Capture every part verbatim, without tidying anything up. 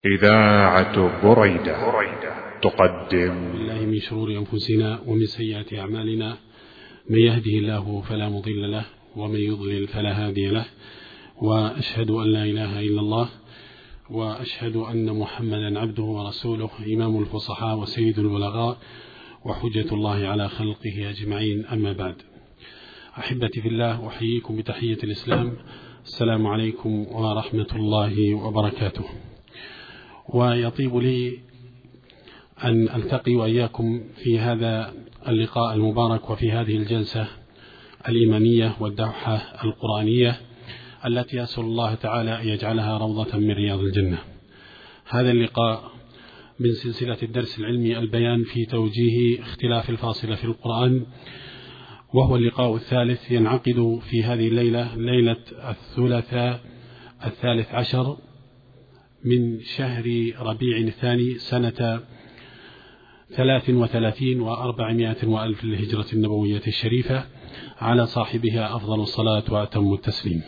إذاعة بريدة تقدم بالله من شرور أنفسنا ومن سيئات أعمالنا، من يهده الله فلا مضل له ومن يضلل فلا هادي له، وأشهد أن لا إله إلا الله وأشهد أن محمدا عبده ورسوله، إمام الفصحاء وسيد البلغاء وحجة الله على خلقه أجمعين. أما بعد، أحبتي في الله، أحييكم بتحية الإسلام، السلام عليكم ورحمة الله وبركاته. ويطيب لي أن ألتقي وإياكم في هذا اللقاء المبارك وفي هذه الجلسة الإيمانية والدوحة القرآنية التي أسأل الله تعالى أن يجعلها روضة من رياض الجنة. هذا اللقاء من سلسلة الدرس العلمي البيان في توجيه اختلاف الفاصلة في القرآن، وهو اللقاء الثالث، ينعقد في هذه الليلة، ليلة الثلاثاء الثالث عشر من شهر ربيع الثاني سنة ثلاث وثلاثين وأربعمائة وألف للهجرة النبوية الشريفة، على صاحبها أفضل الصلاة وأتم التسليم.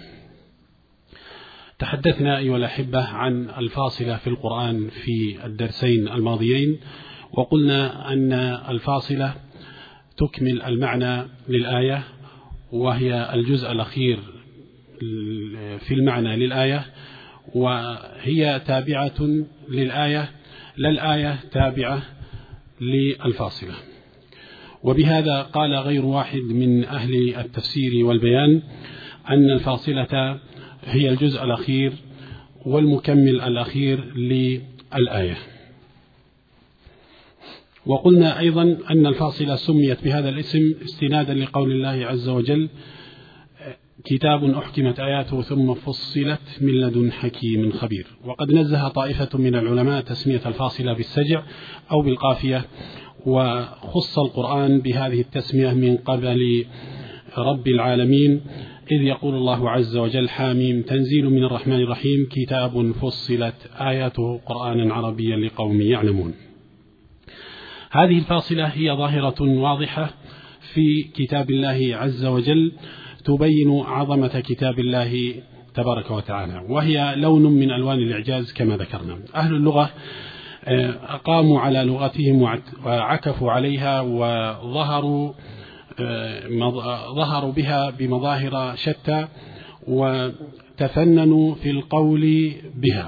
تحدثنا أيها الأحبة عن الفاصلة في القرآن في الدرسين الماضيين، وقلنا أن الفاصلة تكمل المعنى للآية، وهي الجزء الأخير في المعنى للآية، وهي تابعة للآية، لا الآية تابعة للفاصلة. وبهذا قال غير واحد من أهل التفسير والبيان أن الفاصلة هي الجزء الأخير والمكمل الأخير للآية. وقلنا أيضا أن الفاصلة سميت بهذا الاسم استنادا لقول الله عز وجل: كتاب أحكمت آياته ثم فصلت من لدن حكيم خبير. وقد نزه طائفة من العلماء تسمية الفاصلة بالسجع أو بالقافية، وخص القرآن بهذه التسمية من قبل رب العالمين، إذ يقول الله عز وجل: حاميم تنزيل من الرحمن الرحيم كتاب فصلت آياته قرآنا عربيا لقوم يعلمون. هذه الفاصلة هي ظاهرة واضحة في كتاب الله عز وجل، تبين عظمة كتاب الله تبارك وتعالى، وهي لون من ألوان الإعجاز كما ذكرنا. أهل اللغة أقاموا على لغتهم وعكفوا عليها، وظهروا ظهروا بها بمظاهر شتى، وتفننوا في القول بها،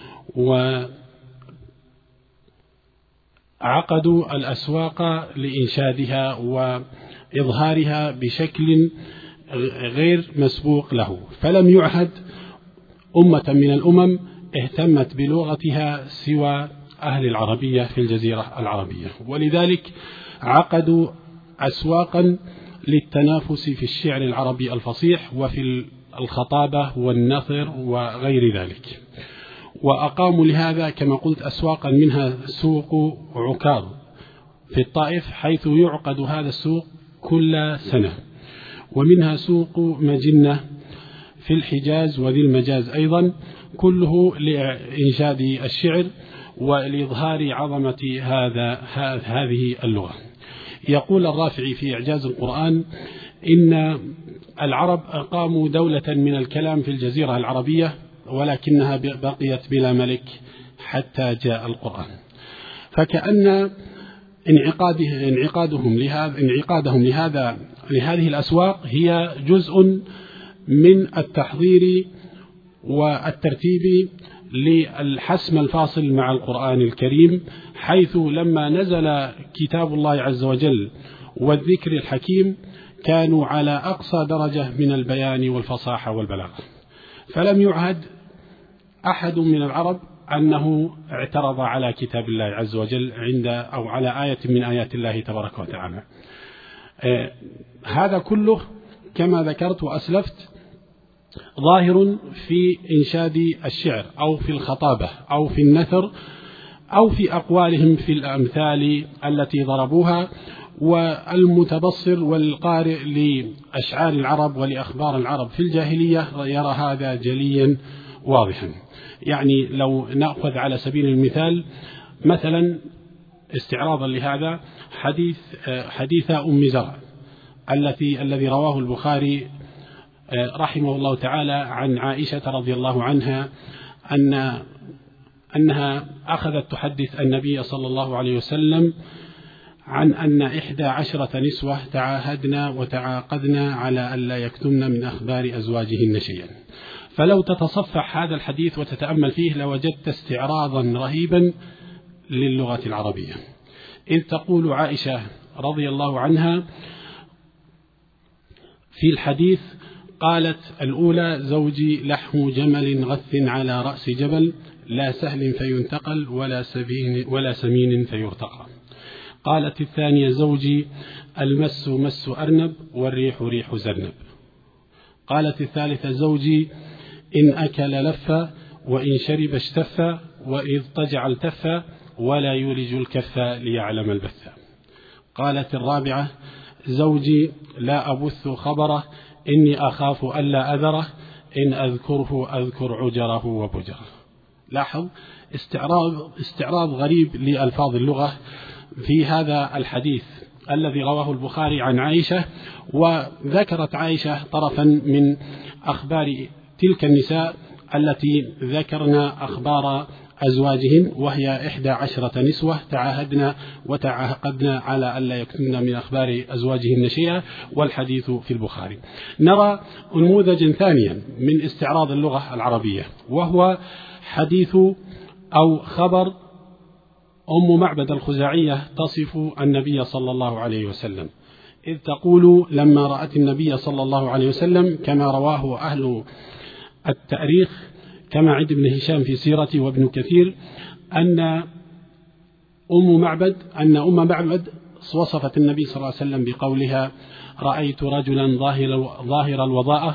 وعقدوا الأسواق لإنشادها وإظهارها بشكل غير مسبوق له. فلم يعهد أمة من الأمم اهتمت بلغتها سوى أهل العربية في الجزيرة العربية، ولذلك عقدوا أسواقا للتنافس في الشعر العربي الفصيح وفي الخطابة والنثر وغير ذلك. وأقاموا لهذا كما قلت أسواقا، منها سوق عكاظ في الطائف حيث يعقد هذا السوق كل سنة، ومنها سوق مجنة في الحجاز وذي المجاز أيضا، كله لإنشاد الشعر ولإظهار عظمة هذا هذه اللغة. يقول الرافعي في إعجاز القرآن: إن العرب أقاموا دولة من الكلام في الجزيرة العربية، ولكنها بقيت بلا ملك حتى جاء القرآن. فكأن انعقادهم لهذا انعقادهم لهذا لهذه الأسواق هي جزء من التحضير والترتيب للحسم الفاصل مع القرآن الكريم، حيث لما نزل كتاب الله عز وجل والذكر الحكيم كانوا على أقصى درجة من البيان والفصاحة والبلاغة، فلم يعهد أحد من العرب أنه اعترض على كتاب الله عز وجل عند أو على آية من آيات الله تبارك وتعالى. آه هذا كله كما ذكرت وأسلفت ظاهر في إنشاد الشعر أو في الخطابة أو في النثر أو في أقوالهم في الأمثال التي ضربوها. والمتبصر والقارئ لأشعار العرب ولأخبار العرب في الجاهلية يرى هذا جليا واضحا. يعني لو نأخذ على سبيل المثال مثلا استعراضا لهذا حديث حديث أم زرع التي الذي رواه البخاري رحمه الله تعالى عن عائشة رضي الله عنها أن أنها أخذت تحدث النبي صلى الله عليه وسلم عن أن إحدى عشرة نسوة تعاهدنا وتعاقدنا على ألا يكتمن من أخبار أزواجهن شيئا. فلو تتصفح هذا الحديث وتتأمل فيه لوجدت استعراضا رهيبا للغة العربية، إذ تقول عائشة رضي الله عنها في الحديث قالت الأولى: زوجي لحم جمل غث على رأس جبل، لا سهل فينتقل ولا سمين, ولا سمين فيرتقى. قالت الثانية: زوجي المس مس أرنب والريح ريح زرنب. قالت الثالثة: زوجي إن أكل لف وإن شرب اشتف وإذ طجع التف ولا يولج الكف ليعلم البث. قالت الرابعة: زوجي لا أبث خبره إني أخاف ألا أذره إن أذكره أذكر عجره وبجره. لاحظ استعراض, استعراض غريب لألفاظ اللغة في هذا الحديث الذي رواه البخاري عن عائشة، وذكرت عائشة طرفا من أخبار تلك النساء التي ذكرنا أخبار أزواجهن، وهي إحدى عشرة نسوة تعاهدنا وتعاقدنا على ألا يكتمن من أخبار أزواجهن شيئا، والحديث في البخاري. نرى نموذجا ثانيا من استعراض اللغة العربية، وهو حديث أو خبر أم معبد الخزاعية تصف النبي صلى الله عليه وسلم، إذ تقول: لما رأت النبي صلى الله عليه وسلم، كما رواه أهل التاريخ كما عند ابن هشام في سيرته وابن كثير، أن أم معبد أن أم معبد وصفت النبي صلى الله عليه وسلم بقولها: رأيت رجلا ظاهر الوضاءة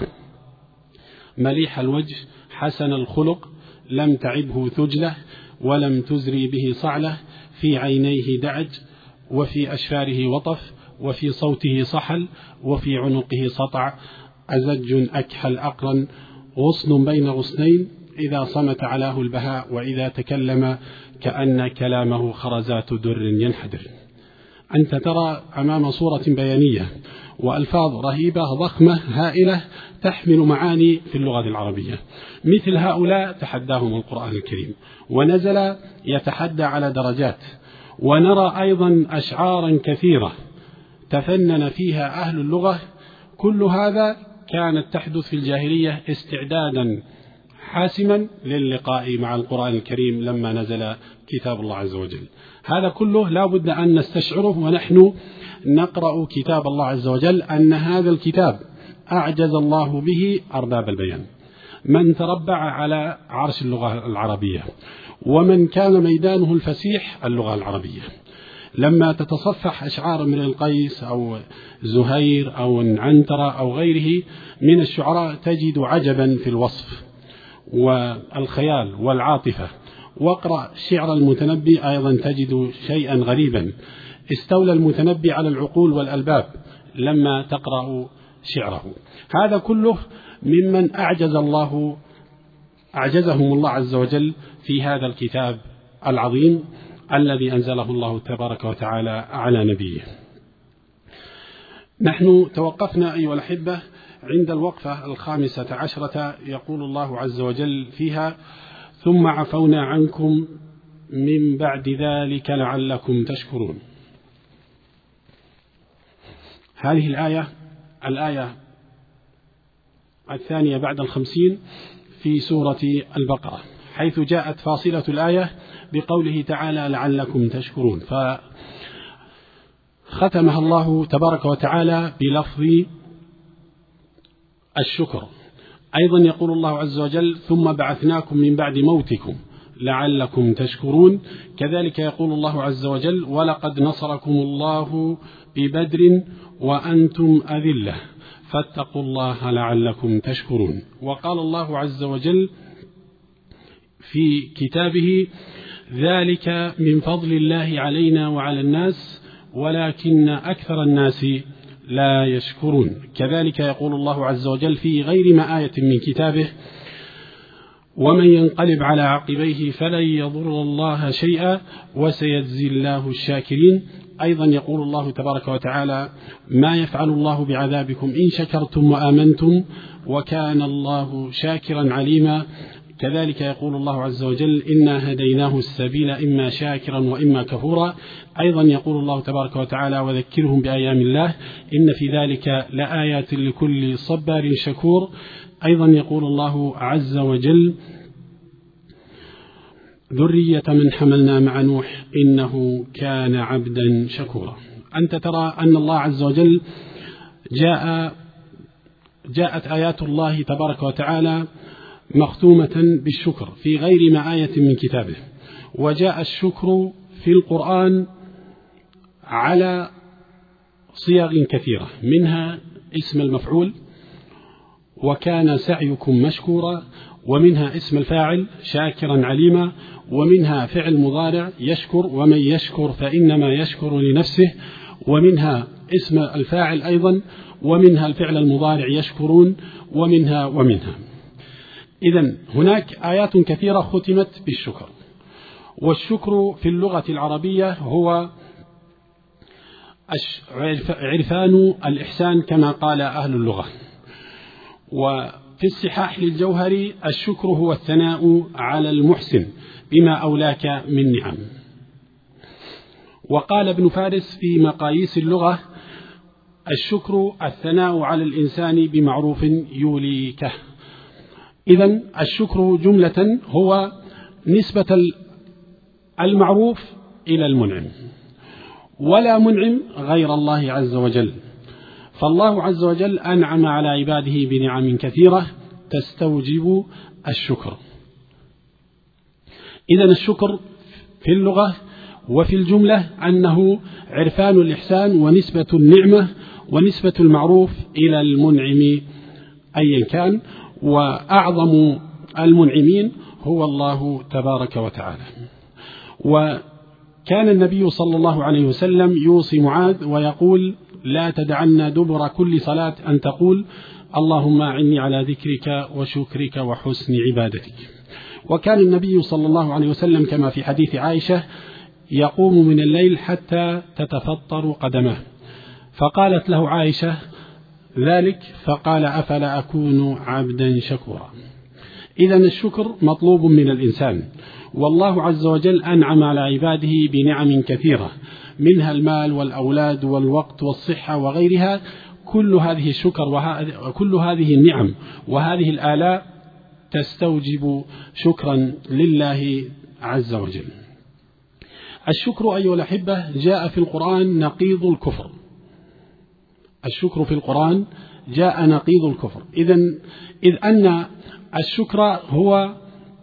مليح الوجه حسن الخلق لم تعبه ثجلة ولم تزري به صعلة، في عينيه دعج وفي أشفاره وطف وفي صوته صحل وفي عنقه سطع، أزج أكحل أقرن غصن بين غصنين، إذا صمت علاه البهاء وإذا تكلم كأن كلامه خرزات در ينحدر. أنت ترى أمام صورة بيانية وألفاظ رهيبة ضخمة هائلة تحمل معاني في اللغة العربية. مثل هؤلاء تحداهم القرآن الكريم ونزل يتحدى على درجات. ونرى أيضا أشعارا كثيرة تفنن فيها أهل اللغة، كل هذا كانت تحدث في الجاهلية استعدادا حاسما للقاء مع القرآن الكريم لما نزل كتاب الله عز وجل. هذا كله لا بد أن نستشعره ونحن نقرأ كتاب الله عز وجل، أن هذا الكتاب أعجز الله به أرباب البيان، من تربع على عرش اللغة العربية ومن كان ميدانه الفسيح اللغة العربية. لما تتصفح أشعار امرئ القيس أو زهير أو عنترة أو غيره من الشعراء تجد عجبا في الوصف والخيال والعاطفة. واقرأ شعر المتنبي أيضا تجد شيئا غريبا، استولى المتنبي على العقول والألباب لما تقرأ شعره. هذا كله ممن أعجز الله أعجزهم الله عز وجل في هذا الكتاب العظيم الذي أنزله الله تبارك وتعالى على نبيه. نحن توقفنا أيها الأحبة عند الوقفة الخامسة عشرة، يقول الله عز وجل فيها: ثم عفونا عنكم من بعد ذلك لعلكم تشكرون. هذه الآية الآية الثانية بعد الخمسين في سورة البقرة، حيث جاءت فاصلة الآية بقوله تعالى لعلكم تشكرون، فختمها الله تبارك وتعالى بلفظ الشكر. أيضا يقول الله عز وجل: ثم بعثناكم من بعد موتكم لعلكم تشكرون. كذلك يقول الله عز وجل: ولقد نصركم الله ببدر وأنتم أذلة فاتقوا الله لعلكم تشكرون. وقال الله عز وجل في كتابه: ذلك من فضل الله علينا وعلى الناس ولكن أكثر الناس لا يشكرون. كذلك يقول الله عز وجل في غير ما آية من كتابه: ومن ينقلب على عقبيه فلن يضر الله شيئا وسيجزي الله الشاكرين. أيضا يقول الله تبارك وتعالى: ما يفعل الله بعذابكم إن شكرتم وآمنتم وكان الله شاكرا عليما. كذلك يقول الله عز وجل إنا هديناه السبيل إما شاكرا وإما كفورا. أيضا يقول الله تبارك وتعالى وذكرهم بأيام الله إن في ذلك لآيات لكل صبار شكور. أيضا يقول الله عز وجل ذرية من حملنا مع نوح إنه كان عبدا شكورا. أنت ترى أن الله عز وجل جاء جاءت آيات الله تبارك وتعالى مختومة بالشكر في غير ما آية من كتابه، وجاء الشكر في القرآن على صيغ كثيرة، منها اسم المفعول وكان سعيكم مشكورا، ومنها اسم الفاعل شاكرا عليما، ومنها فعل مضارع يشكر ومن يشكر فإنما يشكر لنفسه، ومنها اسم الفاعل أيضا، ومنها الفعل المضارع يشكرون، ومنها ومنها. إذن هناك آيات كثيرة ختمت بالشكر. والشكر في اللغة العربية هو عرفان الإحسان كما قال أهل اللغة. وفي الصحاح للجوهري الشكر هو الثناء على المحسن بما أولاك من نعم. وقال ابن فارس في مقاييس اللغة الشكر الثناء على الإنسان بمعروف يوليكه. إذن الشكر جملة هو نسبة المعروف إلى المنعم، ولا منعم غير الله عز وجل، فالله عز وجل أنعم على عباده بنعم كثيرة تستوجب الشكر. إذن الشكر في اللغة وفي الجملة أنه عرفان الإحسان ونسبة النعمة ونسبة المعروف إلى المنعم أيا كان، وأعظم المنعمين هو الله تبارك وتعالى. وكان النبي صلى الله عليه وسلم يوصي معاذ ويقول لا تدعن دبر كل صلاة أن تقول اللهم أعني على ذكرك وشكرك وحسن عبادتك. وكان النبي صلى الله عليه وسلم كما في حديث عائشة يقوم من الليل حتى تتفطر قدمه، فقالت له عائشة ذلك فقال أفلا أكون عبدا شكورا. إذن الشكر مطلوب من الإنسان، والله عز وجل أنعم على عباده بنعم كثيرة، منها المال والأولاد والوقت والصحة وغيرها. كل هذه الشكر وكل هذه النعم وهذه الآلاء تستوجب شكرا لله عز وجل. الشكر أيها الأحبة جاء في القرآن نقيض الكفر. الشكر في القرآن جاء نقيض الكفر. إذن إذ أن الشكر هو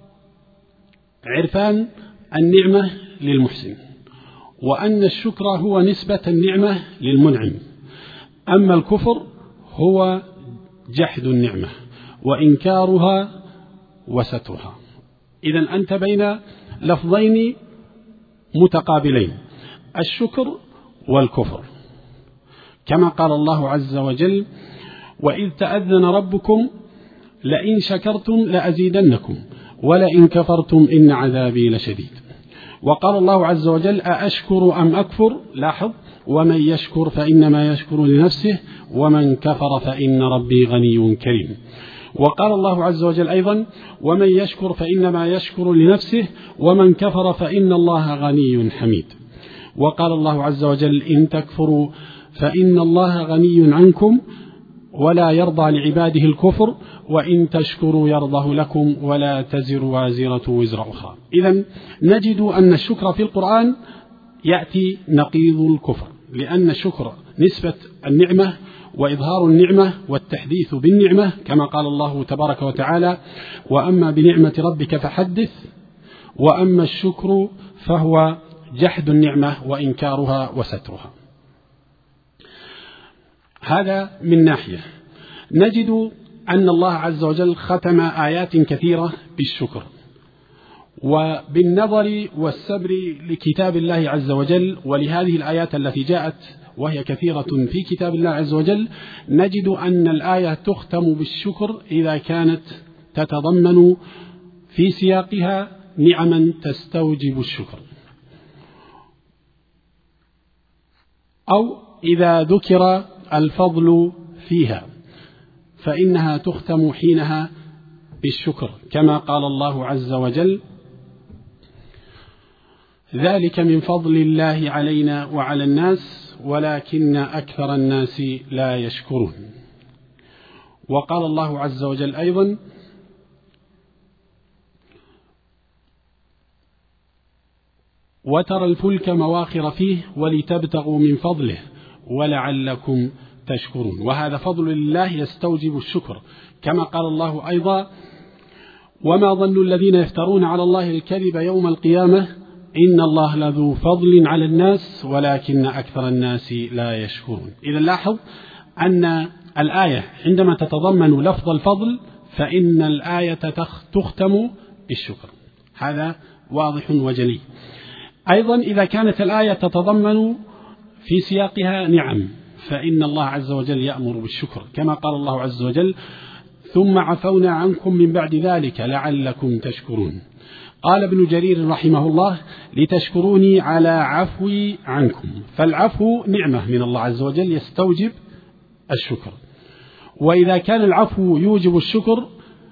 عرفان النعمة للمحسن، وأن الشكر هو نسبة النعمة للمنعم، أما الكفر هو جحد النعمة وإنكارها وسترها. إذن أنت بين لفظين متقابلين، الشكر والكفر، كما قال الله عز وجل وإذ تأذن ربكم لئن شكرتم لأزيدنكم ولئن كفرتم إن عذابي لشديد. وقال الله عز وجل أأشكر أم أكفر، لاحظ، ومن يشكر فإنما يشكر لنفسه ومن كفر فإن ربي غني كريم. وقال الله عز وجل أيضا ومن يشكر فإنما يشكر لنفسه ومن كفر فإن الله غني حميد. وقال الله عز وجل إن تكفروا فإن الله غني عنكم ولا يرضى لعباده الكفر وإن تشكروا يرضه لكم ولا تزر وازرة وزر أخرى. إذن نجد أن الشكر في القرآن يأتي نقيض الكفر، لأن الشكر نسبة النعمة وإظهار النعمة والتحديث بالنعمة، كما قال الله تبارك وتعالى وأما بنعمة ربك فحدث، وأما الشكر فهو جحد النعمة وإنكارها وسترها. هذا من ناحية. نجد أن الله عز وجل ختم آيات كثيرة بالشكر، وبالنظر والسبر لكتاب الله عز وجل ولهذه الآيات التي جاءت وهي كثيرة في كتاب الله عز وجل، نجد أن الآية تختم بالشكر إذا كانت تتضمن في سياقها نعما تستوجب الشكر، أو إذا ذكر الفضل فيها فإنها تختم حينها بالشكر، كما قال الله عز وجل: ذلك من فضل الله علينا وعلى الناس ولكن أكثر الناس لا يشكرون. وقال الله عز وجل أيضا: وترى الفلك مواخر فيه ولتبتغوا من فضله ولعلكم تشكرون. وهذا فضل الله يستوجب الشكر، كما قال الله أيضا: وما ظن الذين يفترون على الله الكذب يوم القيامة إن الله لذو فضل على الناس ولكن أكثر الناس لا يشكرون. إذا لاحظ أن الآية عندما تتضمن لفظ الفضل فإن الآية تختم بالشكر، هذا واضح وجلي. أيضا إذا كانت الآية تتضمن في سياقها نعم فإن الله عز وجل يأمر بالشكر، كما قال الله عز وجل: ثم عفونا عنكم من بعد ذلك لعلكم تشكرون. قال ابن جرير رحمه الله: لتشكروني على عفوي عنكم، فالعفو نعمة من الله عز وجل يستوجب الشكر، وإذا كان العفو يوجب الشكر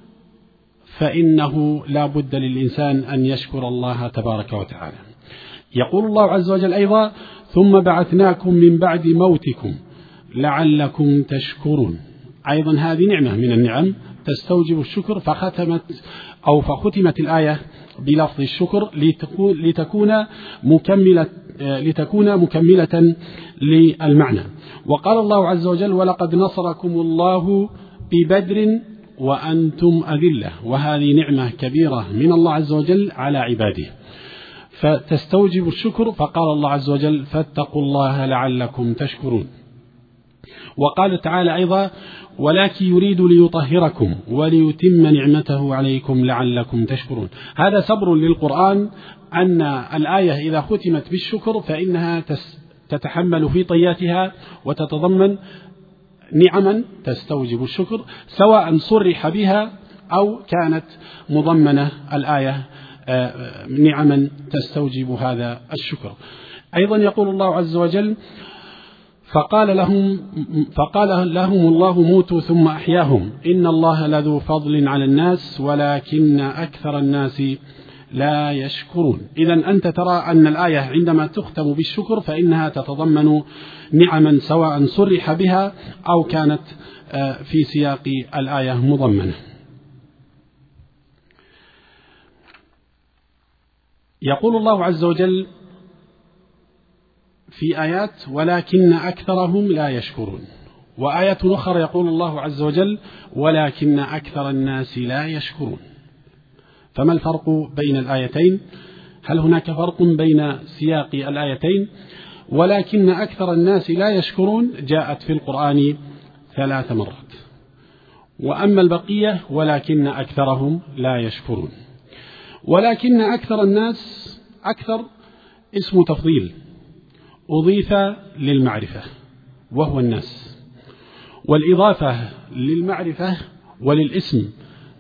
فإنه لا بد للإنسان أن يشكر الله تبارك وتعالى. يقول الله عز وجل أيضا: ثم بعثناكم من بعد موتكم لعلكم تشكرون. أيضا هذه نعمة من النعم تستوجب الشكر، فختمت أو فختمت الآية بلفظ الشكر لتكون مكملة لتكون مكملة للمعنى. وقال الله عز وجل: ولقد نصركم الله ببدر وأنتم أذلة. وهذه نعمة كبيرة من الله عز وجل على عباده فتستوجب الشكر، فقال الله عز وجل: فاتقوا الله لعلكم تشكرون. وقال تعالى أيضا: ولكن يريد ليطهركم وليتم نعمته عليكم لعلكم تشكرون. هذا صبر للقرآن أن الآية إذا ختمت بالشكر فإنها تتحمل في طياتها وتتضمن نعما تستوجب الشكر، سواء صرح بها أو كانت مضمنة الآية نعما تستوجب هذا الشكر. أيضا يقول الله عز وجل: فقال لهم, فقال لهم الله موتوا ثم أحياهم إن الله لذو فضل على الناس ولكن أكثر الناس لا يشكرون. إذا أنت ترى أن الآية عندما تختم بالشكر فإنها تتضمن نعما سواء صرح بها أو كانت في سياق الآية مضمنة. يقول الله عز وجل في آيات: ولكن أكثرهم لا يشكرون. وآية أخرى يقول الله عز وجل: ولكن أكثر الناس لا يشكرون. فما الفرق بين الآيتين؟ هل هناك فرق بين سياق الآيتين؟ ولكن أكثر الناس لا يشكرون جاءت في القرآن ثلاث مرات، وأما البقية ولكن أكثرهم لا يشكرون. ولكن أكثر الناس، أكثر اسم تفضيل أضيف للمعرفة وهو الناس، والإضافة للمعرفة وللاسم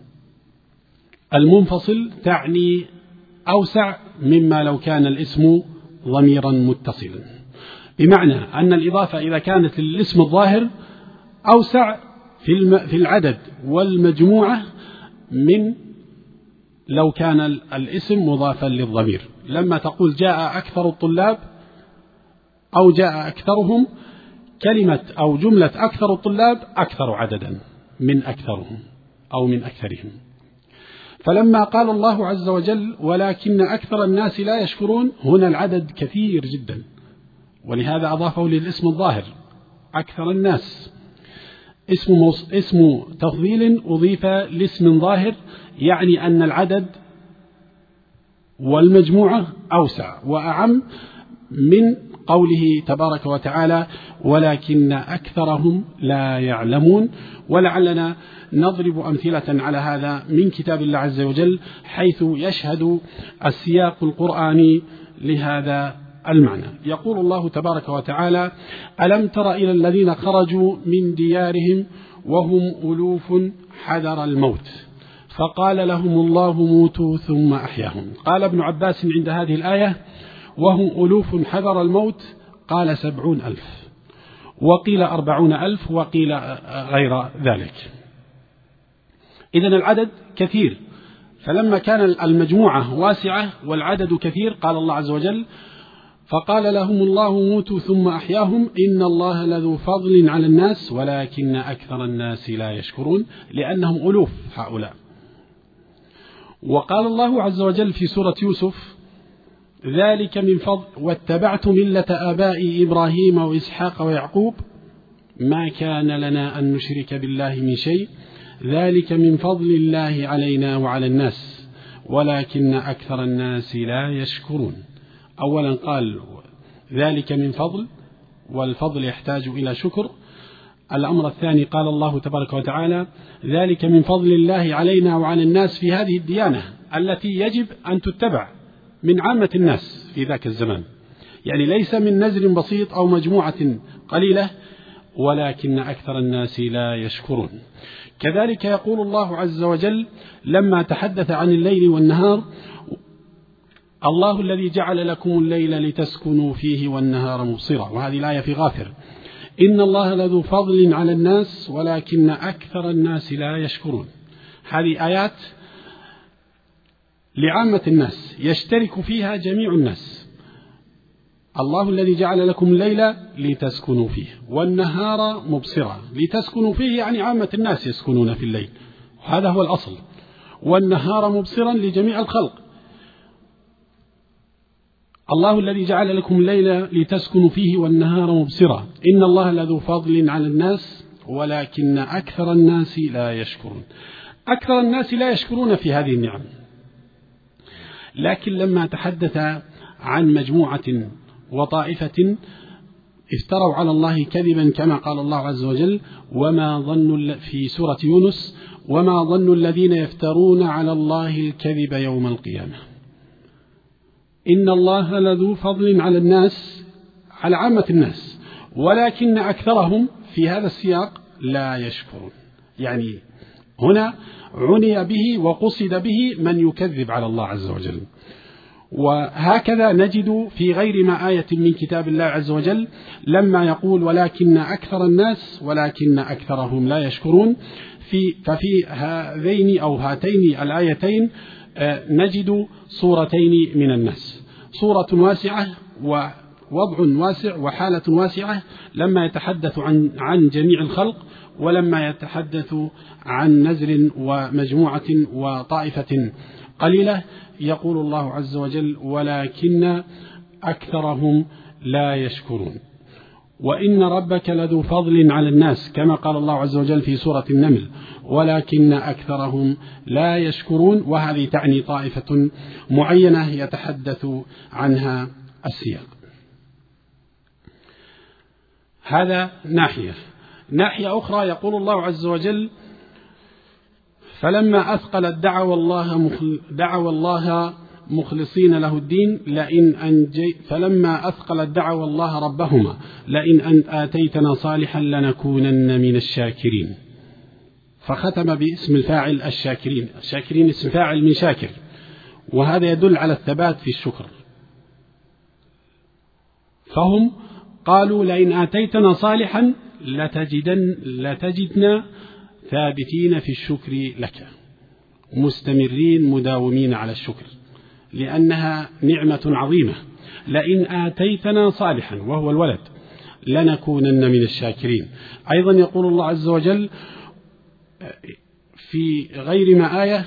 المنفصل تعني أوسع مما لو كان الاسم ضميرا متصلا، بمعنى أن الإضافة إذا كانت للاسم الظاهر أوسع في العدد والمجموعة من لو كان الاسم مضافا للضمير. لما تقول جاء أكثر الطلاب أو جاء أكثرهم، كلمة أو جملة أكثر الطلاب أكثر عددا من أكثرهم أو من أكثرهم. فلما قال الله عز وجل: ولكن أكثر الناس لا يشكرون، هنا العدد كثير جدا، ولهذا أضافه للاسم الظاهر أكثر الناس. اسم, اسم تفضيل أضيف لاسم ظاهر، يعني أن العدد والمجموعة أوسع وأعم من قوله تبارك وتعالى: ولكن أكثرهم لا يعلمون. ولعلنا نضرب أمثلة على هذا من كتاب الله عز وجل، حيث يشهد السياق القرآني لهذا المعنى. يقول الله تبارك وتعالى: ألم تر إلى الذين خرجوا من ديارهم وهم ألوف حذر الموت فقال لهم الله موتوا ثم أحياهم. قال ابن عباس عند هذه الآية: وهم ألوف حذر الموت، قال سبعون ألف، وقيل أربعون ألف، وقيل غير ذلك. إذن العدد كثير، فلما كان المجموعة واسعة والعدد كثير قال الله عز وجل: فقال لهم الله موتوا ثم أحياهم إن الله لذو فضل على الناس ولكن أكثر الناس لا يشكرون، لأنهم ألوف هؤلاء. وقال الله عز وجل في سورة يوسف: ذلك من فضل واتبعت ملة آبائي إبراهيم وإسحاق ويعقوب ما كان لنا أن نشرك بالله من شيء ذلك من فضل الله علينا وعلى الناس ولكن أكثر الناس لا يشكرون. أولا قال ذلك من فضل، والفضل يحتاج إلى شكر. الأمر الثاني قال الله تبارك وتعالى: ذلك من فضل الله علينا وعلى الناس في هذه الديانة التي يجب أن تتبع من عامة الناس في ذاك الزمان، يعني ليس من نزل بسيط أو مجموعة قليلة، ولكن أكثر الناس لا يشكرون. كذلك يقول الله عز وجل لما تحدث عن الليل والنهار: الله الذي جعل لكم الليل لتسكنوا فيه والنهار مبصرا، وهذه الآية في غافر: إن الله لذو فضل على الناس ولكن أكثر الناس لا يشكرون. هذه آيات لعامة الناس يشترك فيها جميع الناس. الله الذي جعل لكم الليل لتسكنوا فيه والنهار مبصرا، لتسكنوا فيه يعني عامة الناس يسكنون في الليل، هذا هو الأصل، والنهار مبصرا لجميع الخلق. الله الذي جعل لكم الليل لتسكنوا فيه والنهار مبصرا إن الله لذو فضل على الناس ولكن أكثر الناس لا يشكرون. أكثر الناس لا يشكرون في هذه النعم. لكن لما تحدث عن مجموعة وطائفة افتروا على الله كذبا كما قال الله عز وجل: وما ظن في سورة يونس: وما ظن الذين يفترون على الله الكذب يوم القيامة إن الله لذو فضل على الناس، على عامة الناس، ولكن أكثرهم في هذا السياق لا يشكرون. يعني هنا عني به وقصد به من يكذب على الله عز وجل. وهكذا نجد في غير ما آية من كتاب الله عز وجل لما يقول: ولكن أكثر الناس ولكن أكثرهم لا يشكرون، في ففي هذين أو هاتين الآيتين نجد صورتين من الناس: صورة واسعة ووضع واسع وحالة واسعة لما يتحدث عن عن جميع الخلق، ولما يتحدث عن نزل ومجموعة وطائفة قليلة يقول الله عز وجل: ولكن أكثرهم لا يشكرون. وإن ربك لذو فضل على الناس كما قال الله عز وجل في سورة النمل: ولكن أكثرهم لا يشكرون. وهذه تعني طائفة معينة يتحدث عنها السياق. هذا ناحية. ناحية أخرى يقول الله عز وجل: فلما أثقلت دعوا الله مخل... دعوا الله مخلصين له الدين لئن أنجي فلما أثقلت دعوا الله ربهما لئن أن آتيتنا صالحا لنكونن من الشاكرين. فختم باسم الفاعل الشاكرين. الشاكرين اسم فاعل من شاكر، وهذا يدل على الثبات في الشكر. فهم قالوا: لئن آتيتنا صالحا لتجدن لتجدنا ثابتين في الشكر لك، مستمرين مداومين على الشكر، لأنها نعمة عظيمة. لئن آتيتنا صالحا وهو الولد لنكونن من الشاكرين. أيضا يقول الله عز وجل في غير ما آية: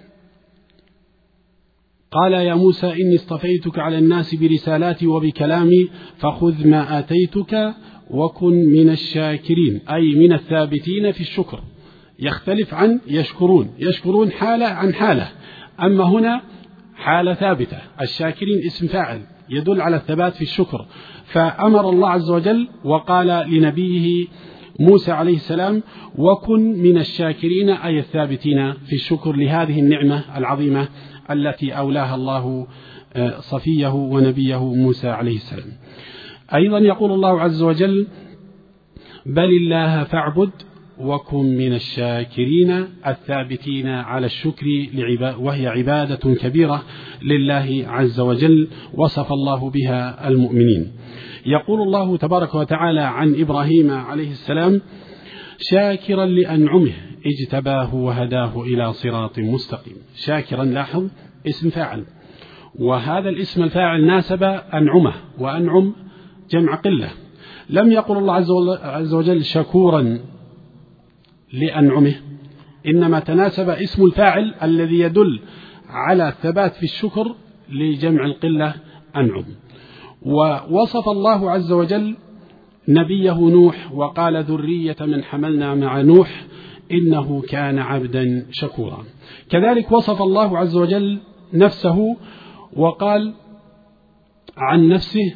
قال يا موسى إني اصطفيتك على الناس برسالاتي وبكلامي فخذ ما آتيتك وكن من الشاكرين، أي من الثابتين في الشكر. يختلف عن يشكرون. يشكرون حالة عن حالة، أما هنا حالة ثابتة. الشاكرين اسم فاعل يدل على الثبات في الشكر. فأمر الله عز وجل وقال لنبيه موسى عليه السلام: وكن من الشاكرين، أي الثابتين في الشكر لهذه النعمة العظيمة التي أولاها الله صفيه ونبيه موسى عليه السلام. أيضا يقول الله عز وجل: بل الله فاعبد وكن من الشاكرين، الثابتين على الشكر، وهي عبادة كبيرة لله عز وجل وصف الله بها المؤمنين. يقول الله تبارك وتعالى عن إبراهيم عليه السلام: شاكرا لأنعمه اجتباه وهداه إلى صراط مستقيم. شاكرا لاحظ اسم فاعل، وهذا الاسم الفاعل ناسب أنعمه، وأنعم جمع قلة. لم يقل الله عز وجل شكورا لأنعمه، إنما تناسب اسم الفاعل الذي يدل على الثبات في الشكر لجمع القلة أنعم. ووصف الله عز وجل نبيه نوح وقال ذرية من حملنا مع نوح إنه كان عبدا شكورا. كذلك وصف الله عز وجل نفسه وقال عن نفسه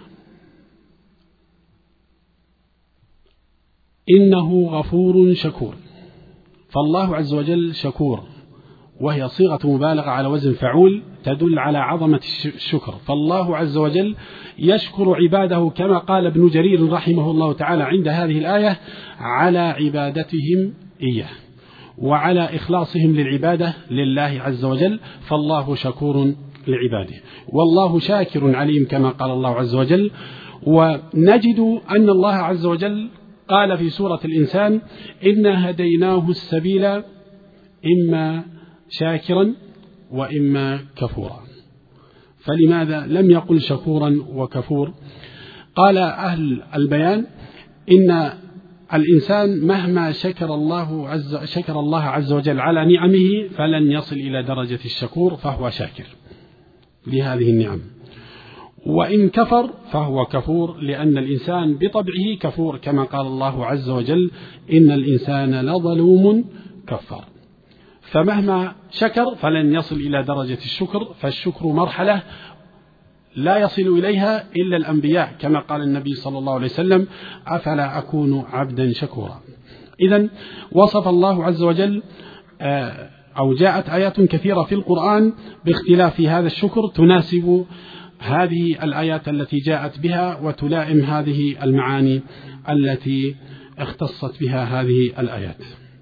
إنه غفور شكور. فالله عز وجل شكور، وهي صيغة مبالغة على وزن فعول تدل على عظمة الشكر. فالله عز وجل يشكر عباده كما قال ابن جرير رحمه الله تعالى عند هذه الآية على عبادتهم إياه وعلى إخلاصهم للعبادة لله عز وجل. فالله شكور لعباده، والله شاكر عليم كما قال الله عز وجل. ونجد أن الله عز وجل قال في سورة الإنسان إنا هديناه السبيل إما شاكرا وإما كفورا. فلماذا لم يقل شكورا وكفور؟ قال أهل البيان إن الإنسان مهما شكر الله عز, شكر الله عز وجل على نعمه فلن يصل إلى درجة الشكور، فهو شاكر لهذه النعم. وإن كفر فهو كفور، لأن الإنسان بطبعه كفور كما قال الله عز وجل إن الإنسان لظلوم كفار. فمهما شكر فلن يصل إلى درجة الشكر، فالشكر مرحلة لا يصل إليها إلا الأنبياء كما قال النبي صلى الله عليه وسلم أفلا أكون عبدا شكورا. إذن وصف الله عز وجل أو جاءت آيات كثيرة في القرآن باختلاف هذا الشكر تناسب هذه الآيات التي جاءت بها وتلائم هذه المعاني التي اختصت بها هذه الآيات.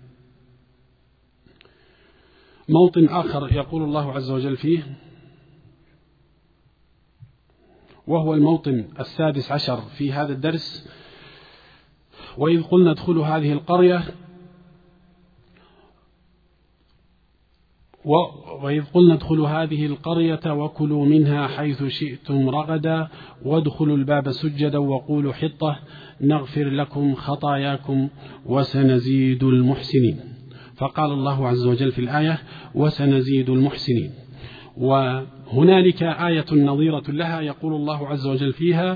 موطن آخر يقول الله عز وجل فيه، وهو الموطن السادس عشر في هذا الدرس: وإذ قلنا ادخلوا هذه القرية وإذ قلنا ادخلوا هذه القرية وكلوا منها حيث شئتم رغدا وادخلوا الباب سجدا وقولوا حطة نغفر لكم خطاياكم وسنزيد المحسنين. فقال الله عز وجل في الآية وسنزيد المحسنين. وهنالك آية نظيرة لها يقول الله عز وجل فيها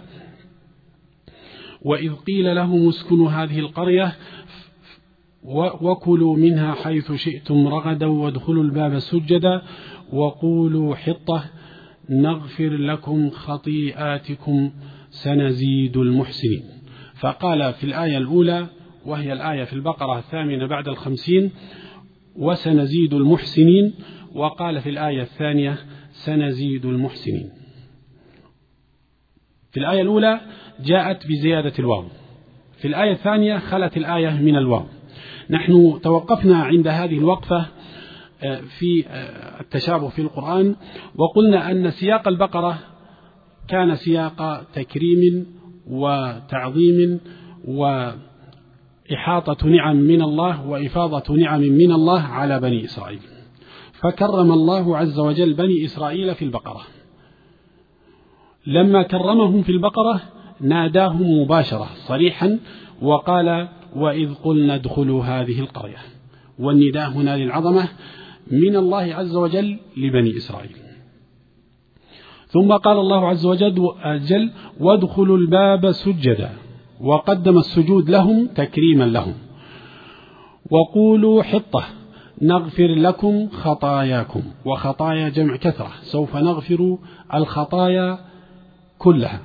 وإذ قيل لهم اسكنوا هذه القرية وكلوا منها حيث شئتم رغدا وادخلوا الباب سجدا وقولوا حطة نغفر لكم خطيئاتكم سنزيد المحسنين. فقال في الآية الأولى وهي الآية في البقرة الثامنة بعد الخمسين وسنزيد المحسنين، وقال في الآية الثانية سنزيد المحسنين. في الآية الأولى جاءت بزيادة الواو، في الآية الثانية خلت الآية من الواو. نحن توقفنا عند هذه الوقفة في التشابه في القرآن، وقلنا أن سياق البقرة كان سياق تكريم وتعظيم وإحاطة نعم من الله وإفاضة نعم من الله على بني إسرائيل. فكرم الله عز وجل بني إسرائيل في البقرة. لما كرمهم في البقرة ناداهم مباشرة صريحا وقال وإذ قلنا ادخلوا هذه القرية، والنداء هنا للعظمة من الله عز وجل لبني إسرائيل. ثم قال الله عز وجل وادخلوا الباب سجدا، وقدم السجود لهم تكريما لهم. وقولوا حطة نغفر لكم خطاياكم، وخطايا جمع كثرة، سوف نغفر الخطايا كلها.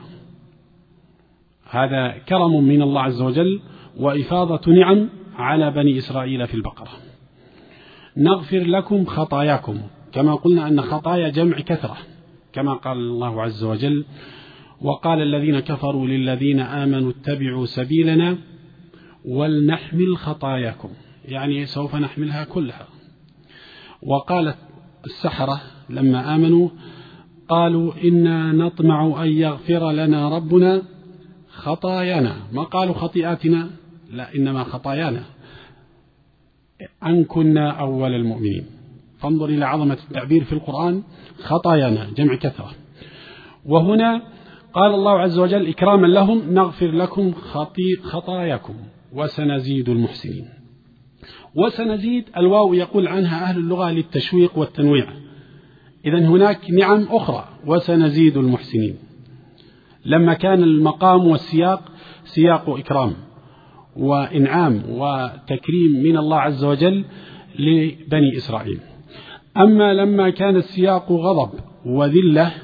هذا كرم من الله عز وجل وإفاضة نعم على بني إسرائيل في البقرة. نغفر لكم خطاياكم، كما قلنا أن خطايا جمع كثرة كما قال الله عز وجل وقال الذين كفروا للذين آمنوا اتبعوا سبيلنا ولنحمل خطاياكم، يعني سوف نحملها كلها. وقالت السحرة لما آمنوا قالوا إنا نطمع أن يغفر لنا ربنا خطايانا، ما قالوا خطيئاتنا، لا إنما خطايانا. أن كنا أول المؤمنين. فانظر إلى عظمة التعبير في القرآن، خطايانا جمع كثرة. وهنا قال الله عز وجل إكراما لهم نغفر لكم خطاياكم وسنزيد المحسنين. وسنزيد الواو يقول عنها أهل اللغة للتشويق والتنويع، إذن هناك نعم أخرى وسنزيد المحسنين، لما كان المقام والسياق سياق إكرام وإنعام وتكريم من الله عز وجل لبني إسرائيل. أما لما كان السياق غضب وذلة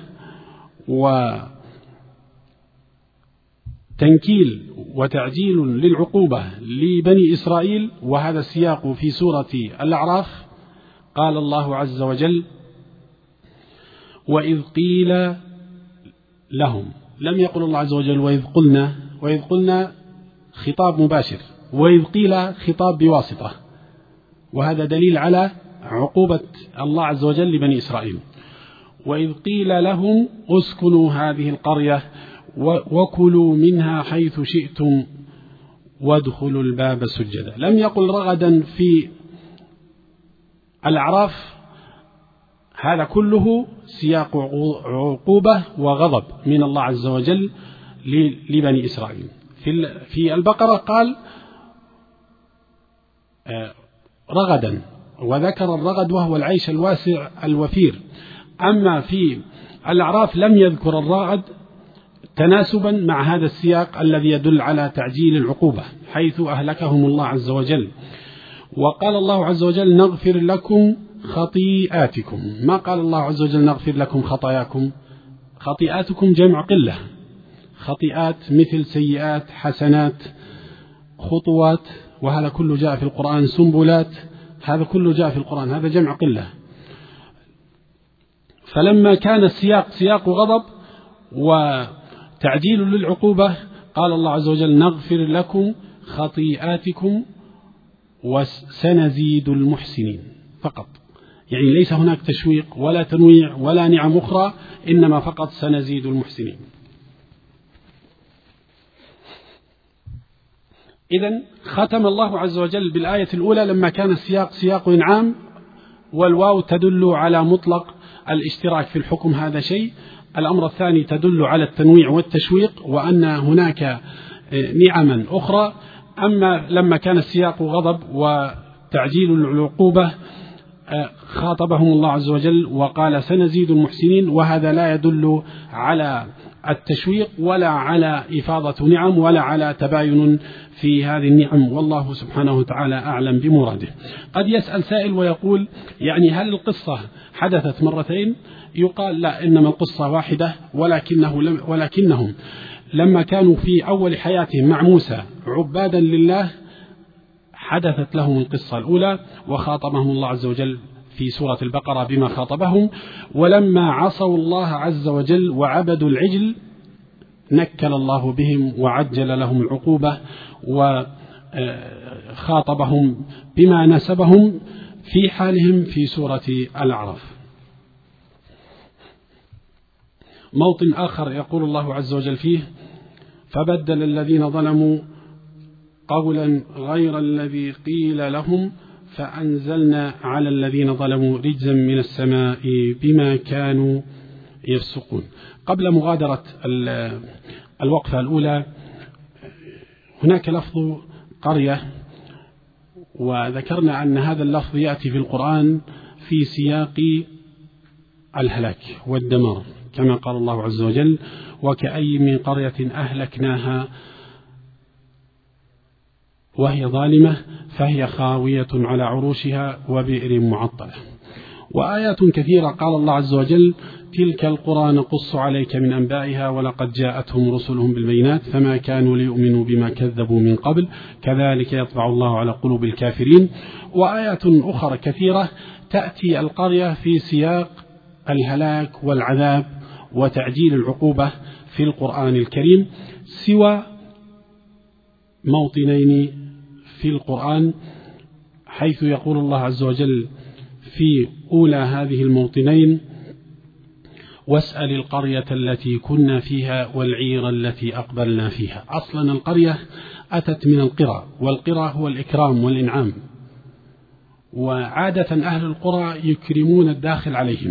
وتنكيل وتعجيل للعقوبة لبني إسرائيل، وهذا السياق في سورة الأعراف، قال الله عز وجل وإذ قيل لهم، لم يقل الله عز وجل وإذ قلنا، وإذ قلنا خطاب مباشر، وإذ قيل خطاب بواسطة، وهذا دليل على عقوبة الله عز وجل لبني إسرائيل. وإذ قيل لهم اسكنوا هذه القرية وكلوا منها حيث شئتم وادخلوا الباب سجدا، لم يقل رغدا في الأعراف، هذا كله سياق عقوبة وغضب من الله عز وجل لبني إسرائيل. في البقرة قال رغدا وذكر الرغد وهو العيش الواسع الوفير، أما في الأعراف لم يذكر الرغد تناسبا مع هذا السياق الذي يدل على تعجيل العقوبة حيث أهلكهم الله عز وجل. وقال الله عز وجل نغفر لكم خطيئاتكم، ما قال الله عز وجل نغفر لكم خطاياكم، خطيئاتكم جمع قلة، خطيئات مثل سيئات حسنات خطوات، وهذا كله جاء في القرآن، سنبلات، هذا كله جاء في القرآن، هذا جمع قلة. فلما كان السياق سياق غضب وتعجيل للعقوبة قال الله عز وجل نغفر لكم خطيئاتكم وسنزيد المحسنين فقط، يعني ليس هناك تشويق ولا تنويع ولا نعم أخرى، إنما فقط سنزيد المحسنين. إذن ختم الله عز وجل بالآية الأولى لما كان السياق سياق إنعام، والواو تدل على مطلق الاشتراك في الحكم، هذا شيء. الأمر الثاني تدل على التنويع والتشويق وأن هناك نعما أخرى. أما لما كان السياق غضب وتعجيل العقوبة خاطبهم الله عز وجل وقال سنزيد المحسنين، وهذا لا يدل على التشويق ولا على إفاضة نعم ولا على تباين في هذه النعم، والله سبحانه وتعالى أعلم بمراده. قد يسأل سائل ويقول يعني هل القصة حدثت مرتين؟ يقال لا، إنما القصة واحدة، ولكنه لم ولكنهم لما كانوا في أول حياتهم مع موسى عبادا لله حدثت لهم القصة الأولى وخاطبهم الله عز وجل في سورة البقرة بما خاطبهم، ولما عصوا الله عز وجل وعبدوا العجل نكل الله بهم وعجل لهم العقوبة وخاطبهم بما نسبهم في حالهم في سورة الأعراف. موطن آخر يقول الله عز وجل فيه فبدل الذين ظلموا قولا غير الذي قيل لهم فأنزلنا على الذين ظلموا رجزا من السماء بما كانوا يفسقون. قبل مغادرة الوقفة الأولى هناك لفظ قرية، وذكرنا أن هذا اللفظ يأتي في القرآن في سياق الهلاك والدمار، كما قال الله عز وجل وكأي من قرية أهلكناها وهي ظالمة فهي خاوية على عروشها وبئر معطلة. وآيات كثيرة قال الله عز وجل تلك القرى نقص عليك من أنبائها ولقد جاءتهم رسلهم بالبينات فما كانوا ليؤمنوا بما كذبوا من قبل كذلك يطبع الله على قلوب الكافرين. وآيات أخرى كثيرة تأتي القرية في سياق الهلاك والعذاب وتعجيل العقوبة في القرآن الكريم، سوى موطنين في القرآن حيث يقول الله عز وجل في أولى هذه الموطنين واسأل القرية التي كنا فيها والعير التي أقبلنا فيها. أصلا القرية أتت من القرى، والقرى هو الإكرام والإنعام، وعادة أهل القرى يكرمون الداخل عليهم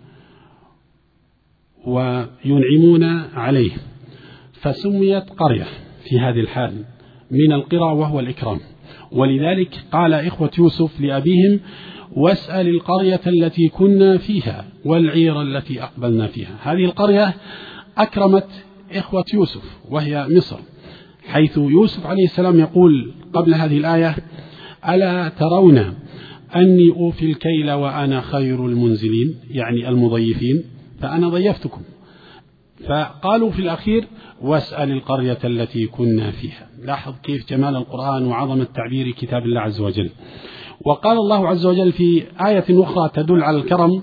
وينعمون عليه، فسميت قرية في هذه الحال من القرى وهو الإكرام. ولذلك قال إخوة يوسف لأبيهم: واسأل القرية التي كنا فيها والعير التي أقبلنا فيها. هذه القرية أكرمت إخوة يوسف وهي مصر، حيث يوسف عليه السلام يقول قبل هذه الآية: ألا ترون أني أوفي الكيل وأنا خير المنزلين، يعني المضيفين، فأنا ضيفتكم. فقالوا في الأخير: واسأل القرية التي كنا فيها. لاحظ كيف جمال القرآن وعظمة تعبير كتاب الله عز وجل. وقال الله عز وجل في آية أخرى تدل على الكرم: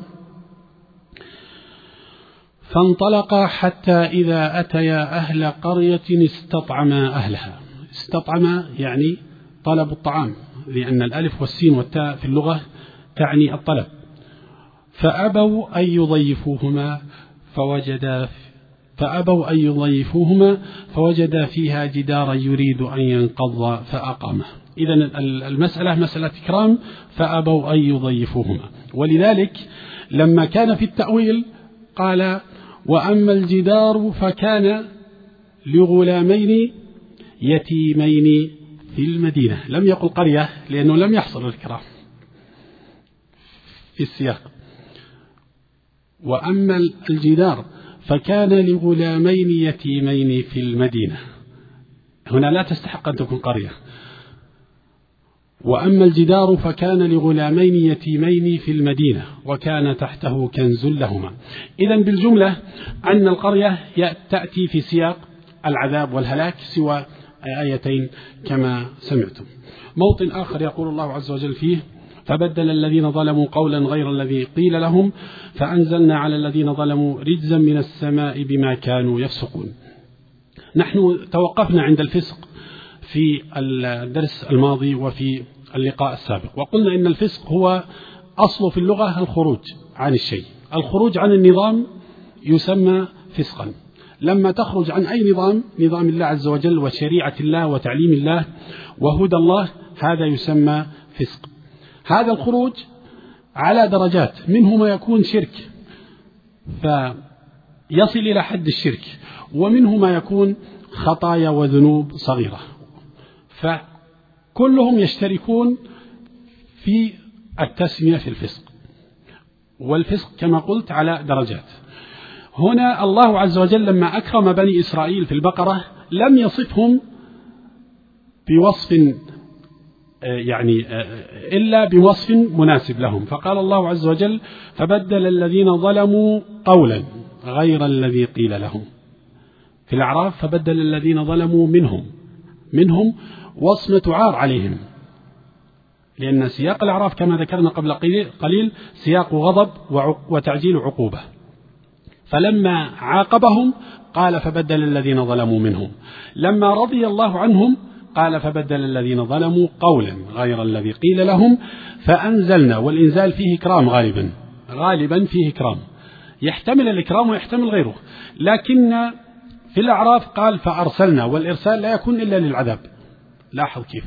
فانطلقا حتى إذا أتيا أهل قرية استطعما أهلها. استطعما يعني طلب الطعام، لأن الألف والسين والتاء في اللغة تعني الطلب. فأبوا أن يضيفوهما فوجدا فأبوا أن يضيفوهما فوجدا فيها جدارا يريد أن ينقض فأقامه. إذن المسألة مسألة إكرام، فأبوا أن يضيفوهما. ولذلك لما كان في التأويل قال: وأما الجدار فكان لغلامين يتيمين في المدينة. لم يقل قرية لأنه لم يحصل الإكرام في السياق. وأما الجدار فكان لغلامين يتيمين في المدينة، هنا لا تستحق أن تكون قرية. وأما الجدار فكان لغلامين يتيمين في المدينة وكان تحته كنز لهما. إذن بالجملة أن القرية تأتي في سياق العذاب والهلاك سوى آيتين كما سمعتم. موطن آخر يقول الله عز وجل فيه: فبدل الذين ظلموا قولا غير الذي قيل لهم فأنزلنا على الذين ظلموا رجزا من السماء بما كانوا يفسقون. نحن توقفنا عند الفسق في الدرس الماضي وفي اللقاء السابق، وقلنا إن الفسق هو أصله في اللغة الخروج عن الشيء. الخروج عن النظام يسمى فسقا. لما تخرج عن أي نظام، نظام الله عز وجل وشريعة الله وتعليم الله وهدى الله، هذا يسمى فسق. هذا الخروج على درجات، منه ما يكون شرك فيصل إلى حد الشرك، ومنه ما يكون خطايا وذنوب صغيرة، فكلهم يشتركون في التسمية في الفسق. والفسق كما قلت على درجات. هنا الله عز وجل لما أكرم بني إسرائيل في البقرة لم يصفهم بوصف يعني إلا بوصف مناسب لهم، فقال الله عز وجل: فبدل الذين ظلموا قولا غير الذي قيل لهم. في الأعراف: فبدل الذين ظلموا منهم. منهم وصمة عار عليهم، لأن سياق الأعراف كما ذكرنا قبل قليل سياق غضب وتعجيل عقوبة. فلما عاقبهم قال: فبدل الذين ظلموا منهم. لما رضي الله عنهم قال: فبدل الذين ظلموا قولا غير الذي قيل لهم فأنزلنا. والإنزال فيه إكرام، غالبا غالبا فيه إكرام، يحتمل الإكرام ويحتمل غيره. لكن في الأعراف قال: فأرسلنا، والإرسال لا يكون إلا للعذاب. لاحظ كيف.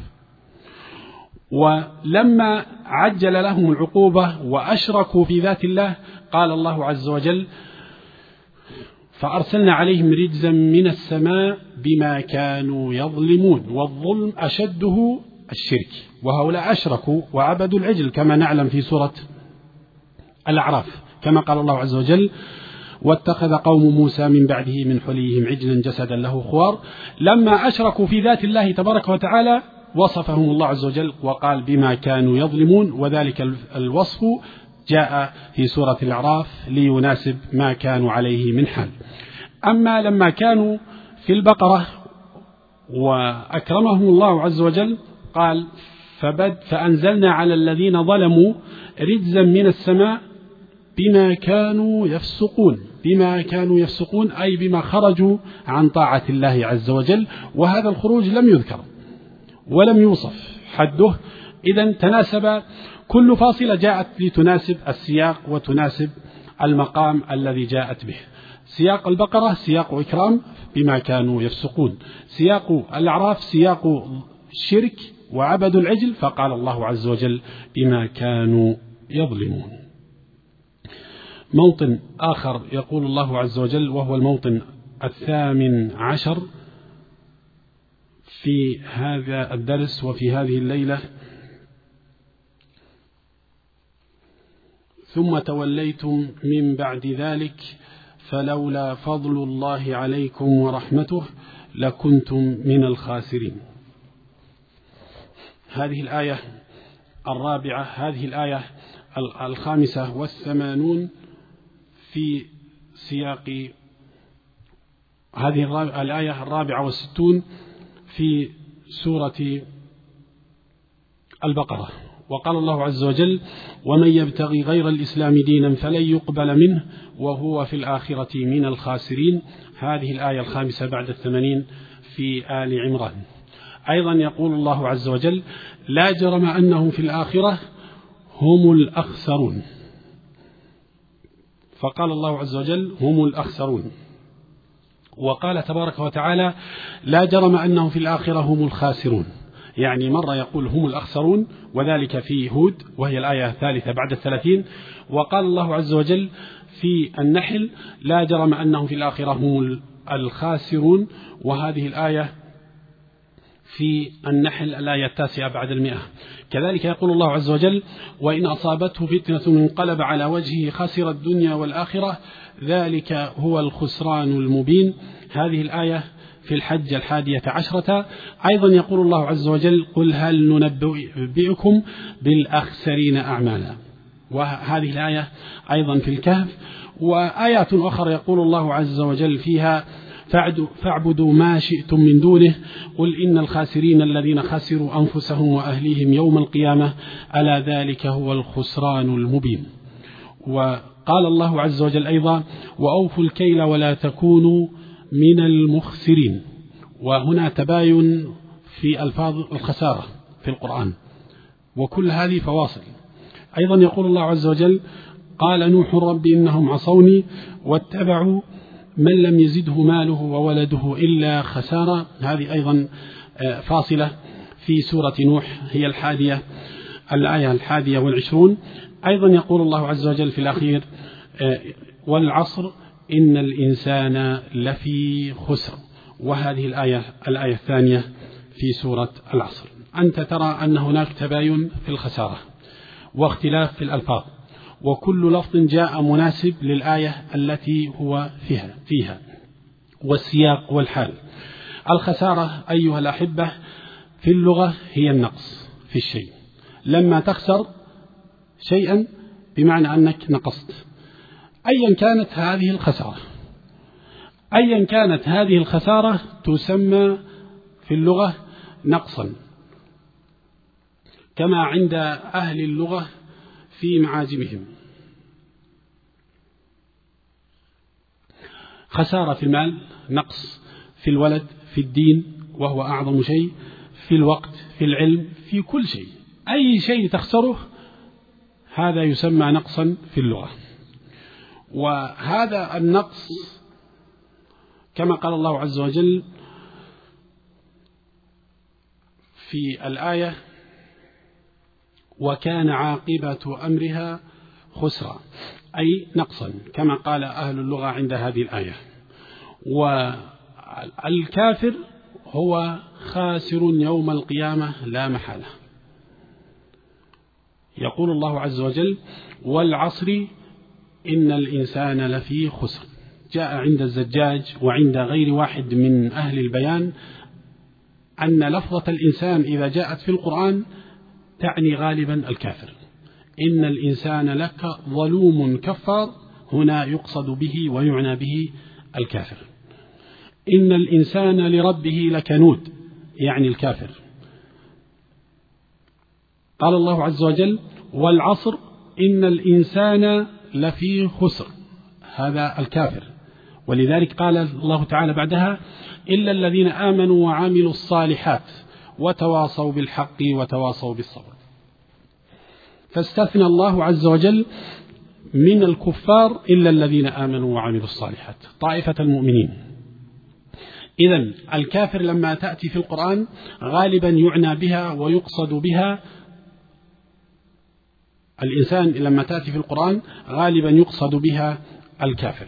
ولما عجل لهم العقوبة وأشركوا في ذات الله قال الله عز وجل: فأرسلنا عليهم رجزا من السماء بما كانوا يظلمون. والظلم أشده الشرك، وهؤلاء أشركوا وعبدوا العجل كما نعلم في سورة الأعراف، كما قال الله عز وجل: واتخذ قوم موسى من بعده من حليهم عجلا جسدا له خوار. لما أشركوا في ذات الله تبارك وتعالى وصفهم الله عز وجل وقال: بما كانوا يظلمون، وذلك الوصف جاء في سورة الأعراف ليناسب ما كانوا عليه من حال. أما لما كانوا في البقرة وأكرمهم الله عز وجل قال: فبد فأنزلنا على الذين ظلموا رجزا من السماء بما كانوا يفسقون. بما كانوا يفسقون أي بما خرجوا عن طاعة الله عز وجل، وهذا الخروج لم يذكر ولم يوصف حده. إذن تناسب كل فاصلة جاءت لتناسب السياق وتناسب المقام الذي جاءت به. سياق البقرة سياق إكرام بما كانوا يفسقون، سياق الأعراف سياق شرك وعبدوا العجل، فقال الله عز وجل بما كانوا يظلمون. موطن آخر يقول الله عز وجل، وهو الموطن الثامن عشر في هذا الدرس وفي هذه الليلة: ثم توليتم من بعد ذلك فلولا فضل الله عليكم ورحمته لكنتم من الخاسرين. هذه الآية الرابعة هذه الآية الخامسة والثمانون في سياق هذه الآية الرابعة والستون في سورة البقرة. وقال الله عز وجل: ومن يبتغي غير الإسلام دينا فلن يقبل منه وهو في الآخرة من الخاسرين. هذه الآية الخامسة بعد الثمانين في آل عمران. أيضا يقول الله عز وجل: لا جرم أنهم في الآخرة هم الأخسرون. فقال الله عز وجل: هم الأخسرون. وقال تبارك وتعالى: لا جرم أنهم في الآخرة هم الخاسرون. يعني مرة يقول هم الأخسرون، وذلك في هود وهي الآية الثالثة بعد الثلاثين. وقال الله عز وجل في النحل: لا جرم أنهم في الآخرة هم الخاسرون، وهذه الآية في النحل الآية التاسعة بعد المئة. كذلك يقول الله عز وجل: وإن أصابته فتنة انقلب على وجهه خسر الدنيا والآخرة ذلك هو الخسران المبين. هذه الآية في الحج الحادية عشرة. أيضا يقول الله عز وجل: قل هل ننبئكم بالأخسرين أعمالا. وهذه الآية أيضا في الكهف. وآيات أخرى يقول الله عز وجل فيها: فاعبدوا ما شئتم من دونه قل إن الخاسرين الذين خسروا أنفسهم وأهليهم يوم القيامة ألا ذلك هو الخسران المبين. وقال الله عز وجل أيضا: وأوفوا الكيل ولا تكونوا من المخسرين. وهنا تباين في ألفاظ الخسارة في القرآن، وكل هذه فواصل. أيضا يقول الله عز وجل: قال نوح رب إنهم عصوني واتبعوا من لم يزده ماله وولده إلا خسارة. هذه أيضا فاصلة في سورة نوح، هي الحادية الآية الحادية والعشرون. أيضا يقول الله عز وجل في الأخير: والعصر إن الإنسان لفي خسر. وهذه الآية الآية الثانية في سورة العصر. أنت ترى أن هناك تباين في الخسارة واختلاف في الألفاظ، وكل لفظ جاء مناسب للآية التي هو فيها, فيها والسياق والحال. الخسارة أيها الأحبة في اللغة هي النقص في الشيء. لما تخسر شيئا بمعنى أنك نقصت، أيا كانت هذه الخسارة أيا كانت هذه الخسارة تسمى في اللغة نقصا، كما عند أهل اللغة في معاجمهم. خسارة في المال، نقص في الولد، في الدين وهو أعظم شيء، في الوقت، في العلم، في كل شيء. أي شيء تخسره هذا يسمى نقصا في اللغة. وهذا النقص كما قال الله عز وجل في الآية: وكان عاقبة أمرها خسرا، أي نقصا، كما قال أهل اللغة عند هذه الآية. والكافر هو خاسر يوم القيامة لا محالة. يقول الله عز وجل: والعصر إن الإنسان لفي خسر. جاء عند الزجاج وعند غير واحد من أهل البيان أن لفظة الإنسان إذا جاءت في القرآن تعني غالبا الكافر. إن الإنسان لك ظلوم كفار، هنا يقصد به ويعنى به الكافر. إن الإنسان لربه لكنود، يعني الكافر. قال الله عز وجل: والعصر إن الإنسان لفي خسر، هذا الكافر. ولذلك قال الله تعالى بعدها: إلا الذين آمنوا وعملوا الصالحات وتواصوا بالحق وتواصوا بالصبر. فاستثنى الله عز وجل من الكفار إلا الذين آمنوا وعملوا الصالحات، طائفة المؤمنين. إذن الكافر لما تأتي في القرآن غالبا يعنى بها ويقصد بها الإنسان لما تأتي في القرآن غالبا يقصد بها الكافر.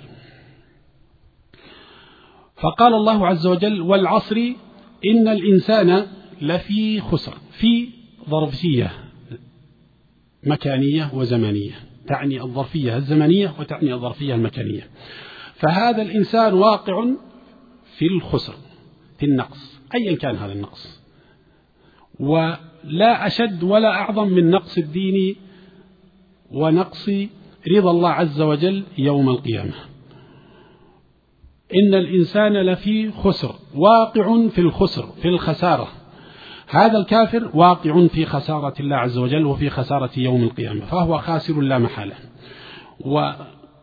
فقال الله عز وجل والعصر إن الإنسان لفي خسر، في ظرفية مكانية وزمنية، تعني الظرفية الزمنية وتعني الظرفية المكانية. فهذا الإنسان واقع في الخسر، في النقص، أيا كان هذا النقص، ولا أشد ولا أعظم من نقص الدين ونقص رضا الله عز وجل يوم القيامة. إن الإنسان لفي خسر، واقع في الخسر، في الخسارة. هذا الكافر واقع في خسارة الله عز وجل وفي خسارة يوم القيامة، فهو خاسر لا محالة. وقال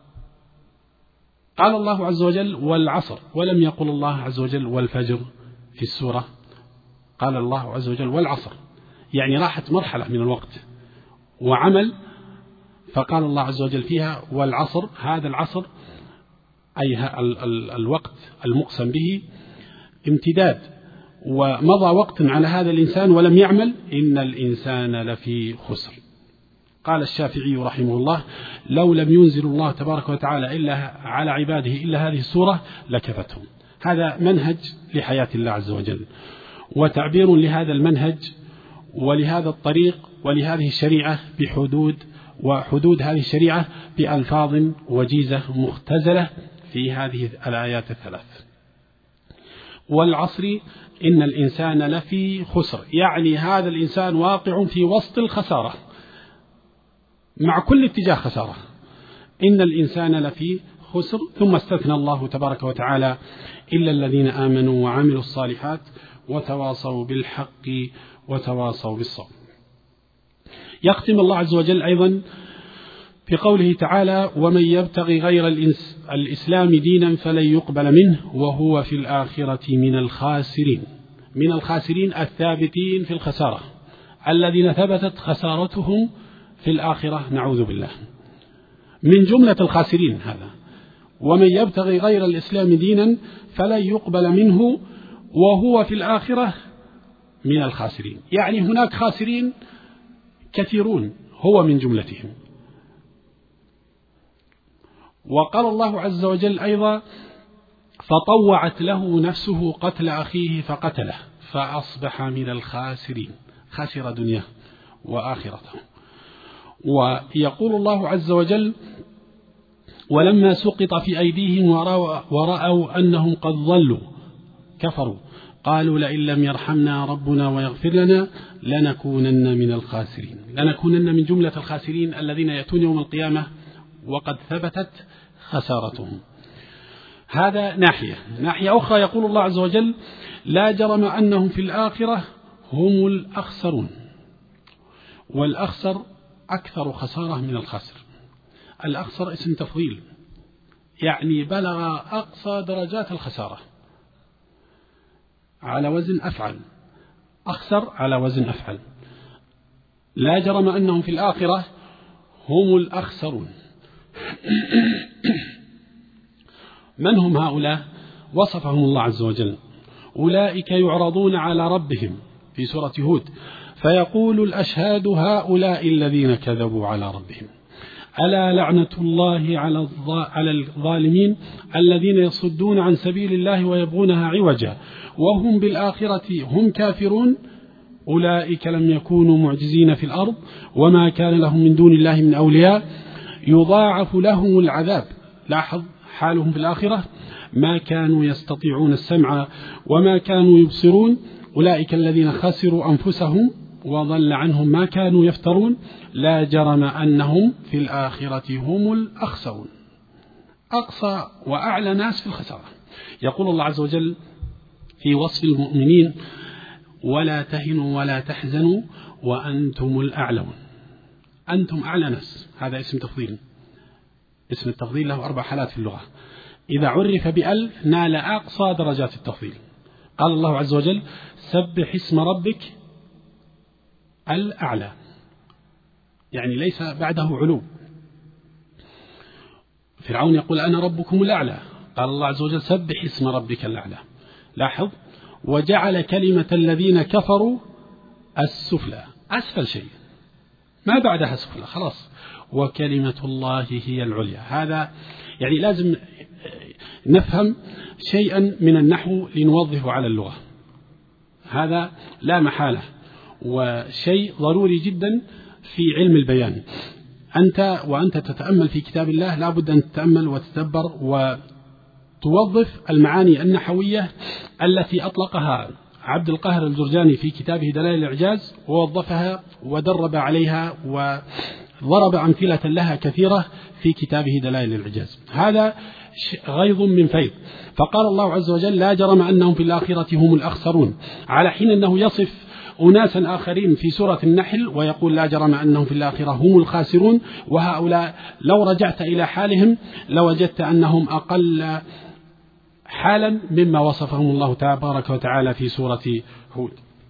الله عز وجل والعصر، ولم يقل الله عز وجل والفجر في السورة، قال الله عز وجل والعصر، يعني راحت مرحلة من الوقت وعمل، فقال الله عز وجل فيها والعصر. هذا العصر أي الوقت المقسم به امتداد، ومضى وقت على هذا الإنسان ولم يعمل، إن الإنسان لفي خسر. قال الشافعي رحمه الله لو لم ينزل الله تبارك وتعالى إلا على عباده إلا هذه السورة لكفتهم. هذا منهج لحياة الله عز وجل، وتعبير لهذا المنهج ولهذا الطريق ولهذه الشريعة بحدود، وحدود هذه الشريعة بألفاظ وجيزة مختزلة في هذه الآيات الثلاث. والعصر إن الإنسان لفي خسر، يعني هذا الإنسان واقع في وسط الخسارة، مع كل اتجاه خسارة. إن الإنسان لفي خسر، ثم استثنى الله تبارك وتعالى إلا الذين آمنوا وعملوا الصالحات وتواصوا بالحق وتواصوا بالصبر. يختم الله عز وجل أيضا في قوله تعالى ومن يبتغي غير الإسلام دينا فلن يقبل منه وهو في الآخرة من الخاسرين. من الخاسرين الثابتين في الخسارة، الذين ثبتت خسارتهم في الآخرة، نعوذ بالله، من جملة الخاسرين هذا. ومن يبتغي غير الإسلام دينا فلن يقبل منه وهو في الآخرة من الخاسرين، يعني هناك خاسرين كثيرون، هو من جملتهم. وقال الله عز وجل أيضا فطوعت له نفسه قتل أخيه فقتله فأصبح من الخاسرين، خسر دنياه وآخرته. ويقول الله عز وجل ولما سقط في أيديهم ورأوا أنهم قد ضلوا كفروا قالوا لئن لم يرحمنا ربنا ويغفر لنا لنكونن من الخاسرين. لنكونن من جملة الخاسرين الذين يأتون يوم القيامة وقد ثبتت خسارتهم. هذا ناحية. ناحية أخرى يقول الله عز وجل لا جرم أنهم في الآخرة هم الأخسرون. والأخسر أكثر خسارة من الخاسر. الأخسر اسم تفضيل، يعني بلغ أقصى درجات الخسارة، على وزن أفعل. أخسر على وزن أفعل. لا جرم أنهم في الآخرة هم الأخسرون. من هم هؤلاء؟ وصفهم الله عز وجل أولئك يعرضون على ربهم في سورة هود فيقول الأشهاد هؤلاء الذين كذبوا على ربهم ألا لعنة الله على الظالمين الذين يصدون عن سبيل الله ويبغونها عوجا وهم بالآخرة هم كافرون أولئك لم يكونوا معجزين في الأرض وما كان لهم من دون الله من أولياء يضاعف لهم العذاب. لاحظ حالهم في الآخرة ما كانوا يستطيعون السمع وما كانوا يبصرون أولئك الذين خسروا أنفسهم وضل عنهم ما كانوا يفترون لا جرم أنهم في الآخرة هم الأخسرون. أقصى وأعلى ناس في الخسارة. يقول الله عز وجل في وصف المؤمنين ولا تهنوا ولا تحزنوا وأنتم الأعلون. أنتم أعلى ناس، هذا اسم تفضيل. اسم التفضيل له أربع حالات في اللغة، إذا عرف بأل نال أقصى درجات التفضيل. قال الله عز وجل سبح اسم ربك الأعلى، يعني ليس بعده علو. فرعون يقول أنا ربكم الأعلى، قال الله عز وجل سبح اسم ربك الأعلى. لاحظ، وجعل كلمة الذين كفروا السفلى، أسفل شيء ما بعدها سفلى خلاص، وكلمة الله هي العليا. هذا يعني لازم نفهم شيئا من النحو لنوظفه على اللغة، هذا لا محالة وشيء ضروري جدا في علم البيان. أنت وأنت تتأمل في كتاب الله لا بد أن تتأمل وتتدبر وتوظف المعاني النحوية التي أطلقها عبد القاهر الجرجاني في كتابه دلائل الإعجاز، ووظفها ودرب عليها وضرب أمثلة لها كثيرة في كتابه دلائل الإعجاز. هذا غيظ من فيض. فقال الله عز وجل لا جرم أنهم في الآخرة هم الأخسرون، على حين أنه يصف أناسا آخرين في سورة النحل ويقول لا جرم أنهم في الآخرة هم الخاسرون، وهؤلاء لو رجعت إلى حالهم لوجدت أنهم أقل حالا مما وصفهم الله تبارك وتعالى في سورة هود.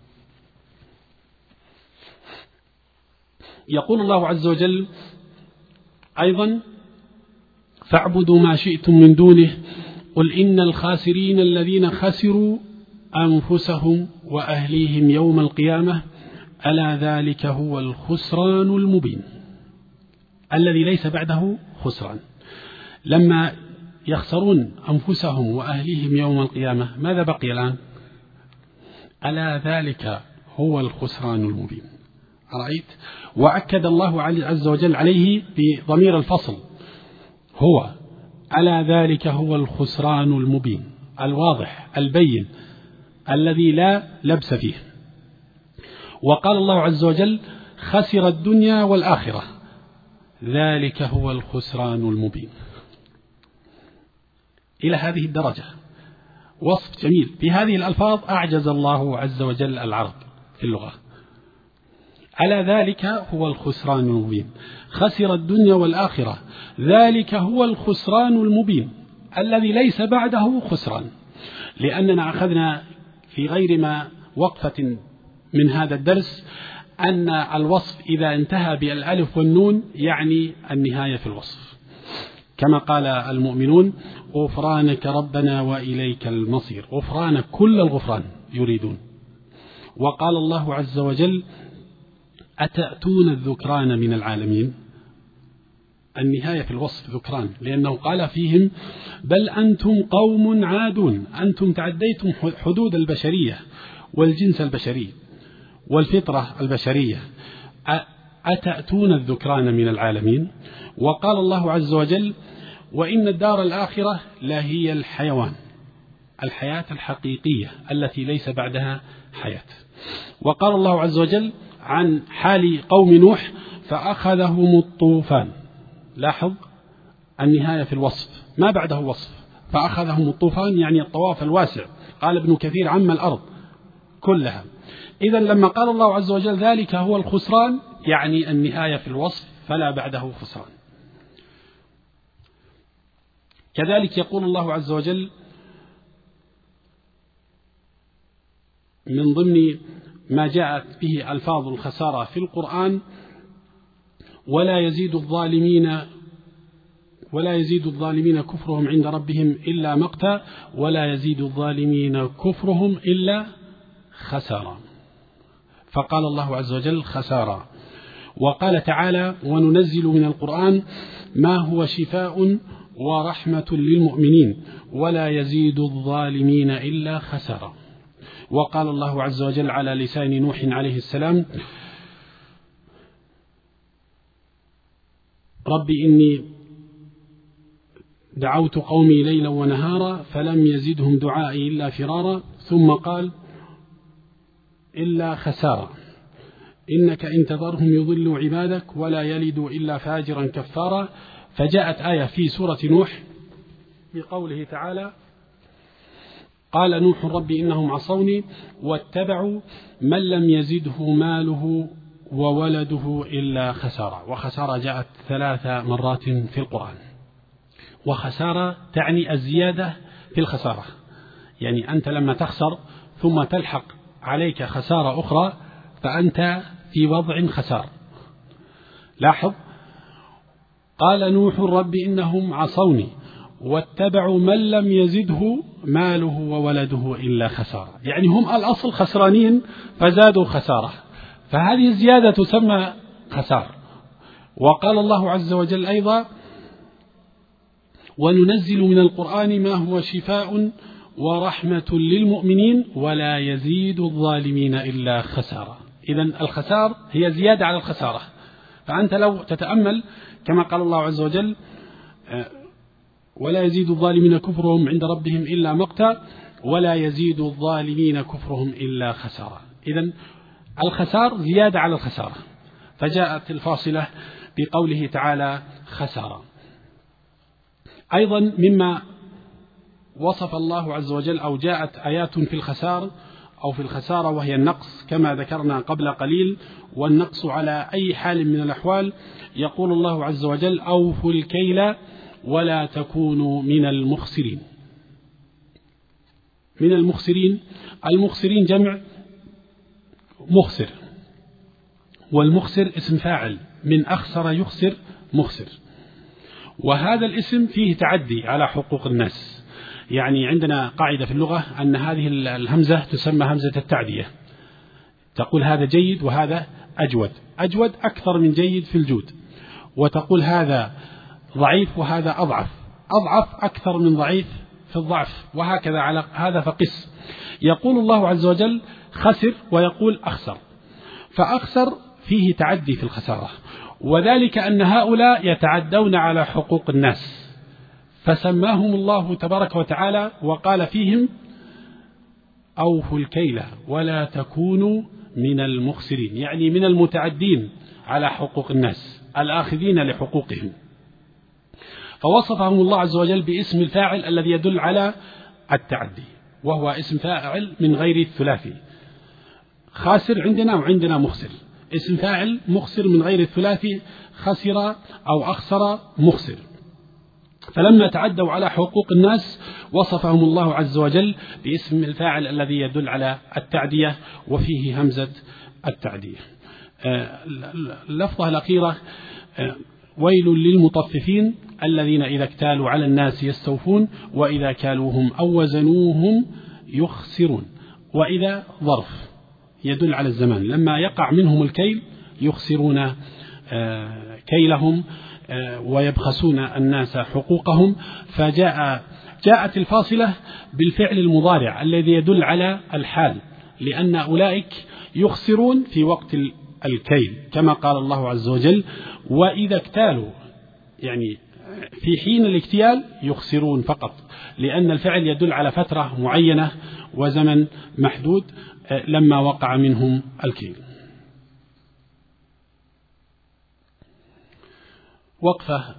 يقول الله عز وجل أيضا فاعبدوا ما شئتم من دونه قل إن الخاسرين الذين خسروا أنفسهم وأهليهم يوم القيامة ألا ذلك هو الخسران المبين، الذي ليس بعده خسران. لما يخسرون أنفسهم وأهليهم يوم القيامة ماذا بقي الآن؟ ألا ذلك هو الخسران المبين. رأيت؟ وأكد الله عز وجل عليه بضمير الفصل هو، ألا ذلك هو الخسران المبين الواضح البين الذي لا لبس فيه. وقال الله عز وجل خسر الدنيا والآخرة ذلك هو الخسران المبين. إلى هذه الدرجة وصف جميل بهذه الألفاظ أعجز الله عز وجل العرب في اللغة. على ذلك هو الخسران المبين، خسر الدنيا والآخرة ذلك هو الخسران المبين الذي ليس بعده خسران. لأننا أخذنا في غير ما وقفة من هذا الدرس أن الوصف إذا انتهى بالألف والنون يعني النهاية في الوصف، كما قال المؤمنون غفرانك ربنا وإليك المصير، غفرانك كل الغفران يريدون. وقال الله عز وجل أتأتون الذكران من العالمين، النهاية في الوصف ذكران، لأنه قال فيهم بل أنتم قوم عادون، أنتم تعديتم حدود البشرية والجنس البشري والفطرة البشرية، أتأتون الذكران من العالمين. وقال الله عز وجل وإن الدار الآخرة لهي الحيوان، الحياة الحقيقية التي ليس بعدها حياة. وقال الله عز وجل عن حال قوم نوح فأخذهم الطوفان، لاحظ النهاية في الوصف ما بعده وصف، فأخذهم الطوفان يعني الطواف الواسع، قال ابن كثير عم الأرض كلها. إذن لما قال الله عز وجل ذلك هو الخسران يعني النهاية في الوصف فلا بعده خسران. كذلك يقول الله عز وجل من ضمن ما جاءت به ألفاظ الخسارة في القرآن ولا يزيد الظالمين ولا يزيد الظالمين كفرهم عند ربهم إلا مقتا ولا يزيد الظالمين كفرهم إلا خسارا. فقال الله عز وجل خسارا. وقال تعالى وننزل من القرآن ما هو شفاء ورحمة للمؤمنين ولا يزيد الظالمين إلا خسارا. وقال الله عز وجل على لسان نوح عليه السلام رب إني دعوت قومي ليلا ونهارا فلم يزدهم دعائي إلا فرارا، ثم قال إلا خسارا إنك إن تذرهم يضلوا عبادك ولا يلدوا إلا فاجرا كفارا. فجاءت آية في سورة نوح بقوله تعالى قال نوح رب إنهم عصوني واتبعوا من لم يزده ماله وولده إلا خسارا. وخسارة جاءت ثلاث مرات في القرآن، وخسارة تعني الزيادة في الخسارة، يعني أنت لما تخسر ثم تلحق عليك خسارة أخرى فأنت في وضع خسار. لاحظ قال نوح رب إنهم عصوني واتبعوا من لم يزده ماله وولده إلا خسارة. يعني هم الأصل خسرانين فزادوا خسارة، فهذه الزيادة تسمى خسار. وقال الله عز وجل أيضا: وننزل من القرآن ما هو شفاء ورحمة للمؤمنين ولا يزيد الظالمين إلا خسارة. إذن الخسار هي زيادة على الخسارة. فأنت لو تتأمل كما قال الله عز وجل: ولا يزيد الظالمين كفرهم عند ربهم إلا مقتا ولا يزيد الظالمين كفرهم إلا خسارة. إذن الخسار زيادة على الخسارة، فجاءت الفاصلة بقوله تعالى خسارة. أيضا مما وصف الله عز وجل أو جاءت آيات في الخسار أو في الخسارة وهي النقص كما ذكرنا قبل قليل، والنقص على أي حال من الأحوال. يقول الله عز وجل: أوفوا الكيل ولا تكونوا من المخسرين. من المخسرين، المخسرين جمع مخسر، والمخسر اسم فاعل من أخسر يخسر مخسر، وهذا الاسم فيه تعدي على حقوق الناس. يعني عندنا قاعدة في اللغة أن هذه الهمزة تسمى همزة التعدية، تقول هذا جيد وهذا أجود، أجود أكثر من جيد في الجود، وتقول هذا ضعيف وهذا أضعف، أضعف أكثر من ضعيف في الضعف، وهكذا على هذا فقس. يقول الله عز وجل خسر ويقول أخسر، فأخسر فيه تعدي في الخسارة، وذلك أن هؤلاء يتعدون على حقوق الناس، فسماهم الله تبارك وتعالى وقال فيهم: أوفوا الكيل ولا تكونوا من المخسرين، يعني من المتعدين على حقوق الناس الآخذين لحقوقهم. فوصفهم الله عز وجل باسم الفاعل الذي يدل على التعدي، وهو اسم فاعل من غير الثلاثي. خاسر عندنا وعندنا مخسر، اسم فاعل مخسر من غير الثلاثي، خسر أو أخسر مخسر. فلما تعدوا على حقوق الناس وصفهم الله عز وجل باسم الفاعل الذي يدل على التعدية وفيه همزة التعدية. اللفظة الأخيرة: ويل للمطففين الذين إذا اكتالوا على الناس يستوفون وإذا كالوهم أو وزنوهم يخسرون. وإذا ظرف يدل على الزمان، لما يقع منهم الكيل يخسرون كيلهم ويبخسون الناس حقوقهم. فجاء جاءت الفاصلة بالفعل المضارع الذي يدل على الحال، لأن أولئك يخسرون في وقت الكيل كما قال الله عز وجل: وإذا اكتالوا، يعني في حين الاكتيال يخسرون فقط، لأن الفعل يدل على فترة معينة وزمن محدود لما وقع منهم الكيل. وقفة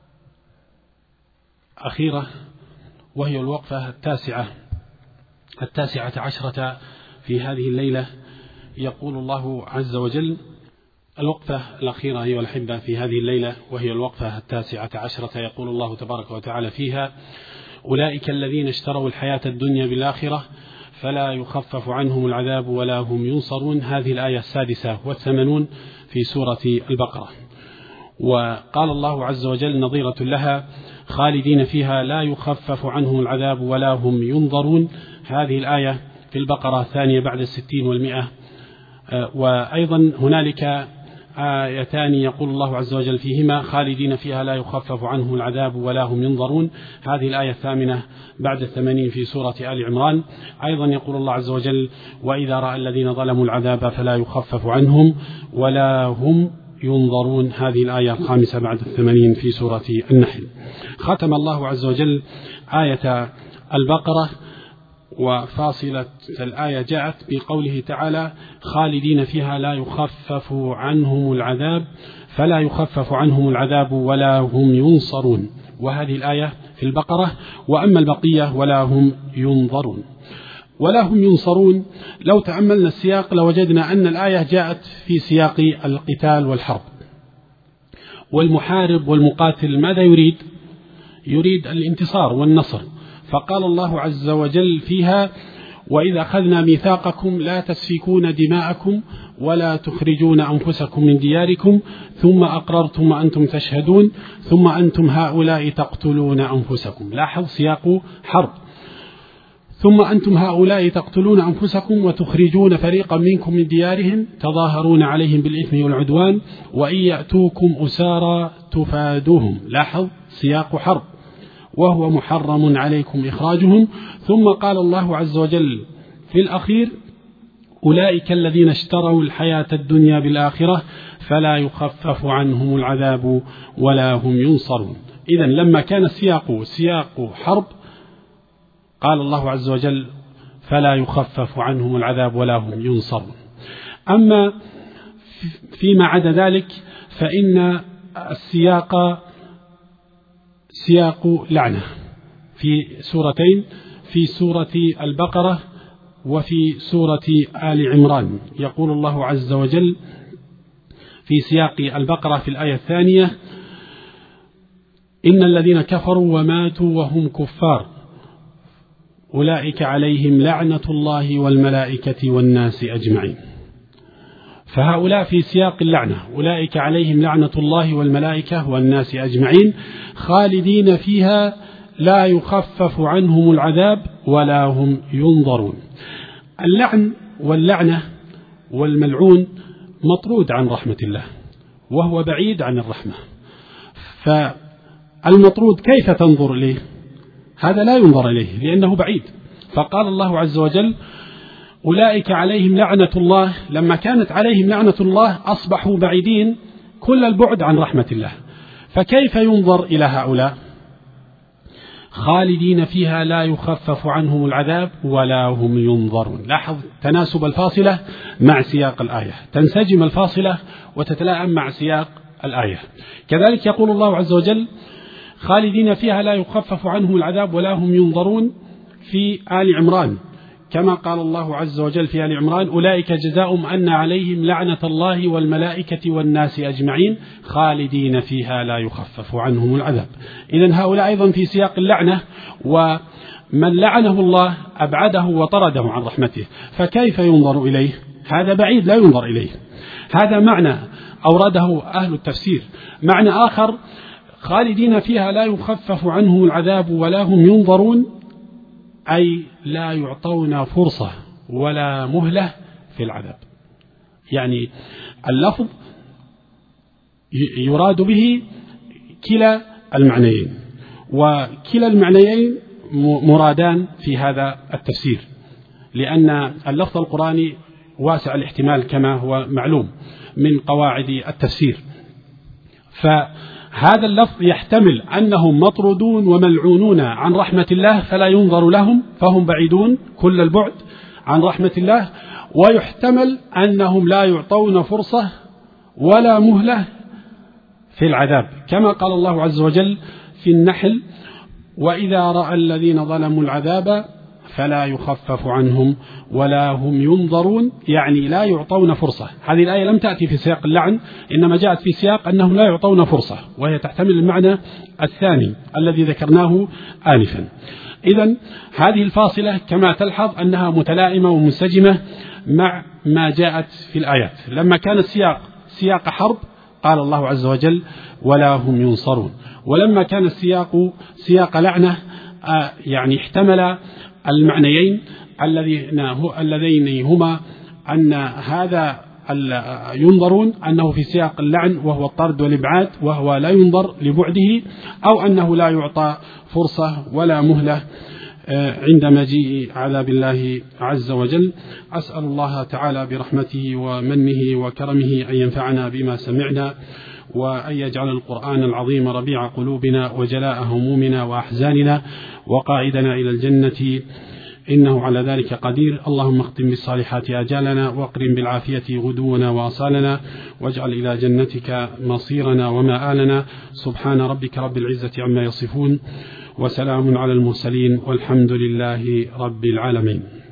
أخيرة وهي الوقفة التاسعة التاسعة عشرة في هذه الليلة. يقول الله عز وجل: الوقفة الأخيرة أيها الأحبة في هذه الليلة وهي الوقفة التاسعة عشرة، يقول الله تبارك وتعالى فيها: أولئك الذين اشتروا الحياة الدنيا بالآخرة فلا يخفف عنهم العذاب ولا هم ينصرون. هذه الآية السادسة والثمانون في سورة البقرة. وقال الله عز وجل نظيرة لها: خالدين فيها لا يخفف عنهم العذاب ولا هم ينظرون. هذه الآية في البقرة الثانية بعد الستين والمئة. وأيضا هنالك آيتان يقول الله عز وجل فيهما: خالدين فيها لا يخفف عنهم العذاب ولا هم ينظرون. هذه الآية الثامنة بعد الثمانين في سورة آل عمران. أيضا يقول الله عز وجل: وإذا رأى الذين ظلموا العذاب فلا يخفف عنهم ولا هم ينظرون. هذه الآية الخامسة بعد الثمانين في سورة النحل. ختم الله عز وجل آية البقرة وفاصلة الآية جاءت بقوله تعالى: خالدين فيها لا يخفف عنهم العذاب فلا يخفف عنهم العذاب ولا هم ينصرون. وهذه الآية في البقرة. وأما البقية: ولا هم ينظرون. ولا هم ينصرون، لو تأملنا السياق لوجدنا أن الآية جاءت في سياق القتال والحرب، والمحارب والمقاتل ماذا يريد؟ يريد الانتصار والنصر. فقال الله عز وجل فيها: وإذا أخذنا ميثاقكم لا تسفكون دماءكم ولا تخرجون أنفسكم من دياركم ثم أقررتم وأنتم تشهدون ثم أنتم هؤلاء تقتلون أنفسكم. لاحظ سياق حرب. ثم أنتم هؤلاء تقتلون أنفسكم وتخرجون فريقا منكم من ديارهم تظاهرون عليهم بالإثم والعدوان وإن يأتوكم أسارى تفادوهم. لاحظ سياق حرب وهو محرم عليكم إخراجهم. ثم قال الله عز وجل في الأخير أولئك الذين اشتروا الحياة الدنيا بالآخرة فلا يخفف عنهم العذاب ولا هم ينصرون. إذن لما كان السياق سياق حرب قال الله عز وجل فلا يخفف عنهم العذاب ولا هم ينصرون. أما فيما عدا ذلك فإن السياق سياق لعنة في سورتين، في سورة البقرة وفي سورة آل عمران. يقول الله عز وجل في سياق البقرة في الآية الثانية إن الذين كفروا وماتوا وهم كفار أولئك عليهم لعنة الله والملائكة والناس أجمعين. فهؤلاء في سياق اللعنة أولئك عليهم لعنة الله والملائكة والناس أجمعين خالدين فيها لا يخفف عنهم العذاب ولا هم ينظرون. اللعن واللعنة والملعون مطرود عن رحمة الله وهو بعيد عن الرحمة. فالمطرود كيف تنظر إليه؟ هذا لا ينظر إليه لأنه بعيد. فقال الله عز وجل أولئك عليهم لعنة الله. لما كانت عليهم لعنة الله أصبحوا بعيدين كل البعد عن رحمة الله، فكيف ينظر إلى هؤلاء؟ خالدين فيها لا يخفف عنهم العذاب ولا هم ينظرون. لاحظ تناسب الفاصلة مع سياق الآية، تنسجم الفاصلة وتتلائم مع سياق الآية. كذلك يقول الله عز وجل خالدين فيها لا يخفف عنهم العذاب ولا هم ينظرون في آل عمران، كما قال الله عز وجل في آل عمران أولئك جزاؤهم أن عليهم لعنة الله والملائكة والناس أجمعين خالدين فيها لا يخفف عنهم العذاب. إذن هؤلاء أيضا في سياق اللعنة، ومن لعنه الله أبعده وطرده عن رحمته، فكيف ينظر إليه؟ هذا بعيد لا ينظر إليه. هذا معنى أورده أهل التفسير. معنى آخر خالدين فيها لا يخفف عنهم العذاب ولا هم ينظرون أي لا يعطون فرصة ولا مهلة في العذاب. يعني اللفظ يراد به كلا المعنيين، وكلا المعنيين مرادان في هذا التفسير، لأن اللفظ القرآني واسع الاحتمال كما هو معلوم من قواعد التفسير. فهذا اللفظ يحتمل أنهم مطرودون وملعونون عن رحمة الله فلا ينظر لهم فهم بعيدون كل البعد عن رحمة الله، ويحتمل أنهم لا يعطون فرصة ولا مهلة في العذاب، كما قال الله عز وجل في النحل وإذا رأى الذين ظلموا العذاب فلا يخفف عنهم ولا هم ينظرون، يعني لا يعطون فرصة. هذه الآية لم تأتي في سياق اللعن، إنما جاءت في سياق أنهم لا يعطون فرصة، وهي تحتمل المعنى الثاني الذي ذكرناه آنفا. إذن هذه الفاصلة كما تلحظ أنها متلائمة ومنسجمة مع ما جاءت في الآيات. لما كان السياق سياق حرب قال الله عز وجل ولا هم ينصرون، ولما كان السياق سياق لعنة يعني احتمل المعنيين اللذين هما أن هذا ينظرون أنه في سياق اللعن وهو الطرد والإبعاد وهو لا ينظر لبعده، أو أنه لا يعطى فرصة ولا مهلة عند مجيء عذاب الله عز وجل. أسأل الله تعالى برحمته ومنه وكرمه أن ينفعنا بما سمعنا، وأن يجعل القرآن العظيم ربيع قلوبنا وجلاء همومنا وأحزاننا وقائدنا إلى الجنة، إنه على ذلك قدير. اللهم اختم بالصالحات آجالنا، واقرم بالعافية غدونا وآصالنا، واجعل إلى جنتك مصيرنا ومآلنا. سبحان ربك رب العزة عما يصفون، وسلام على المرسلين، والحمد لله رب العالمين.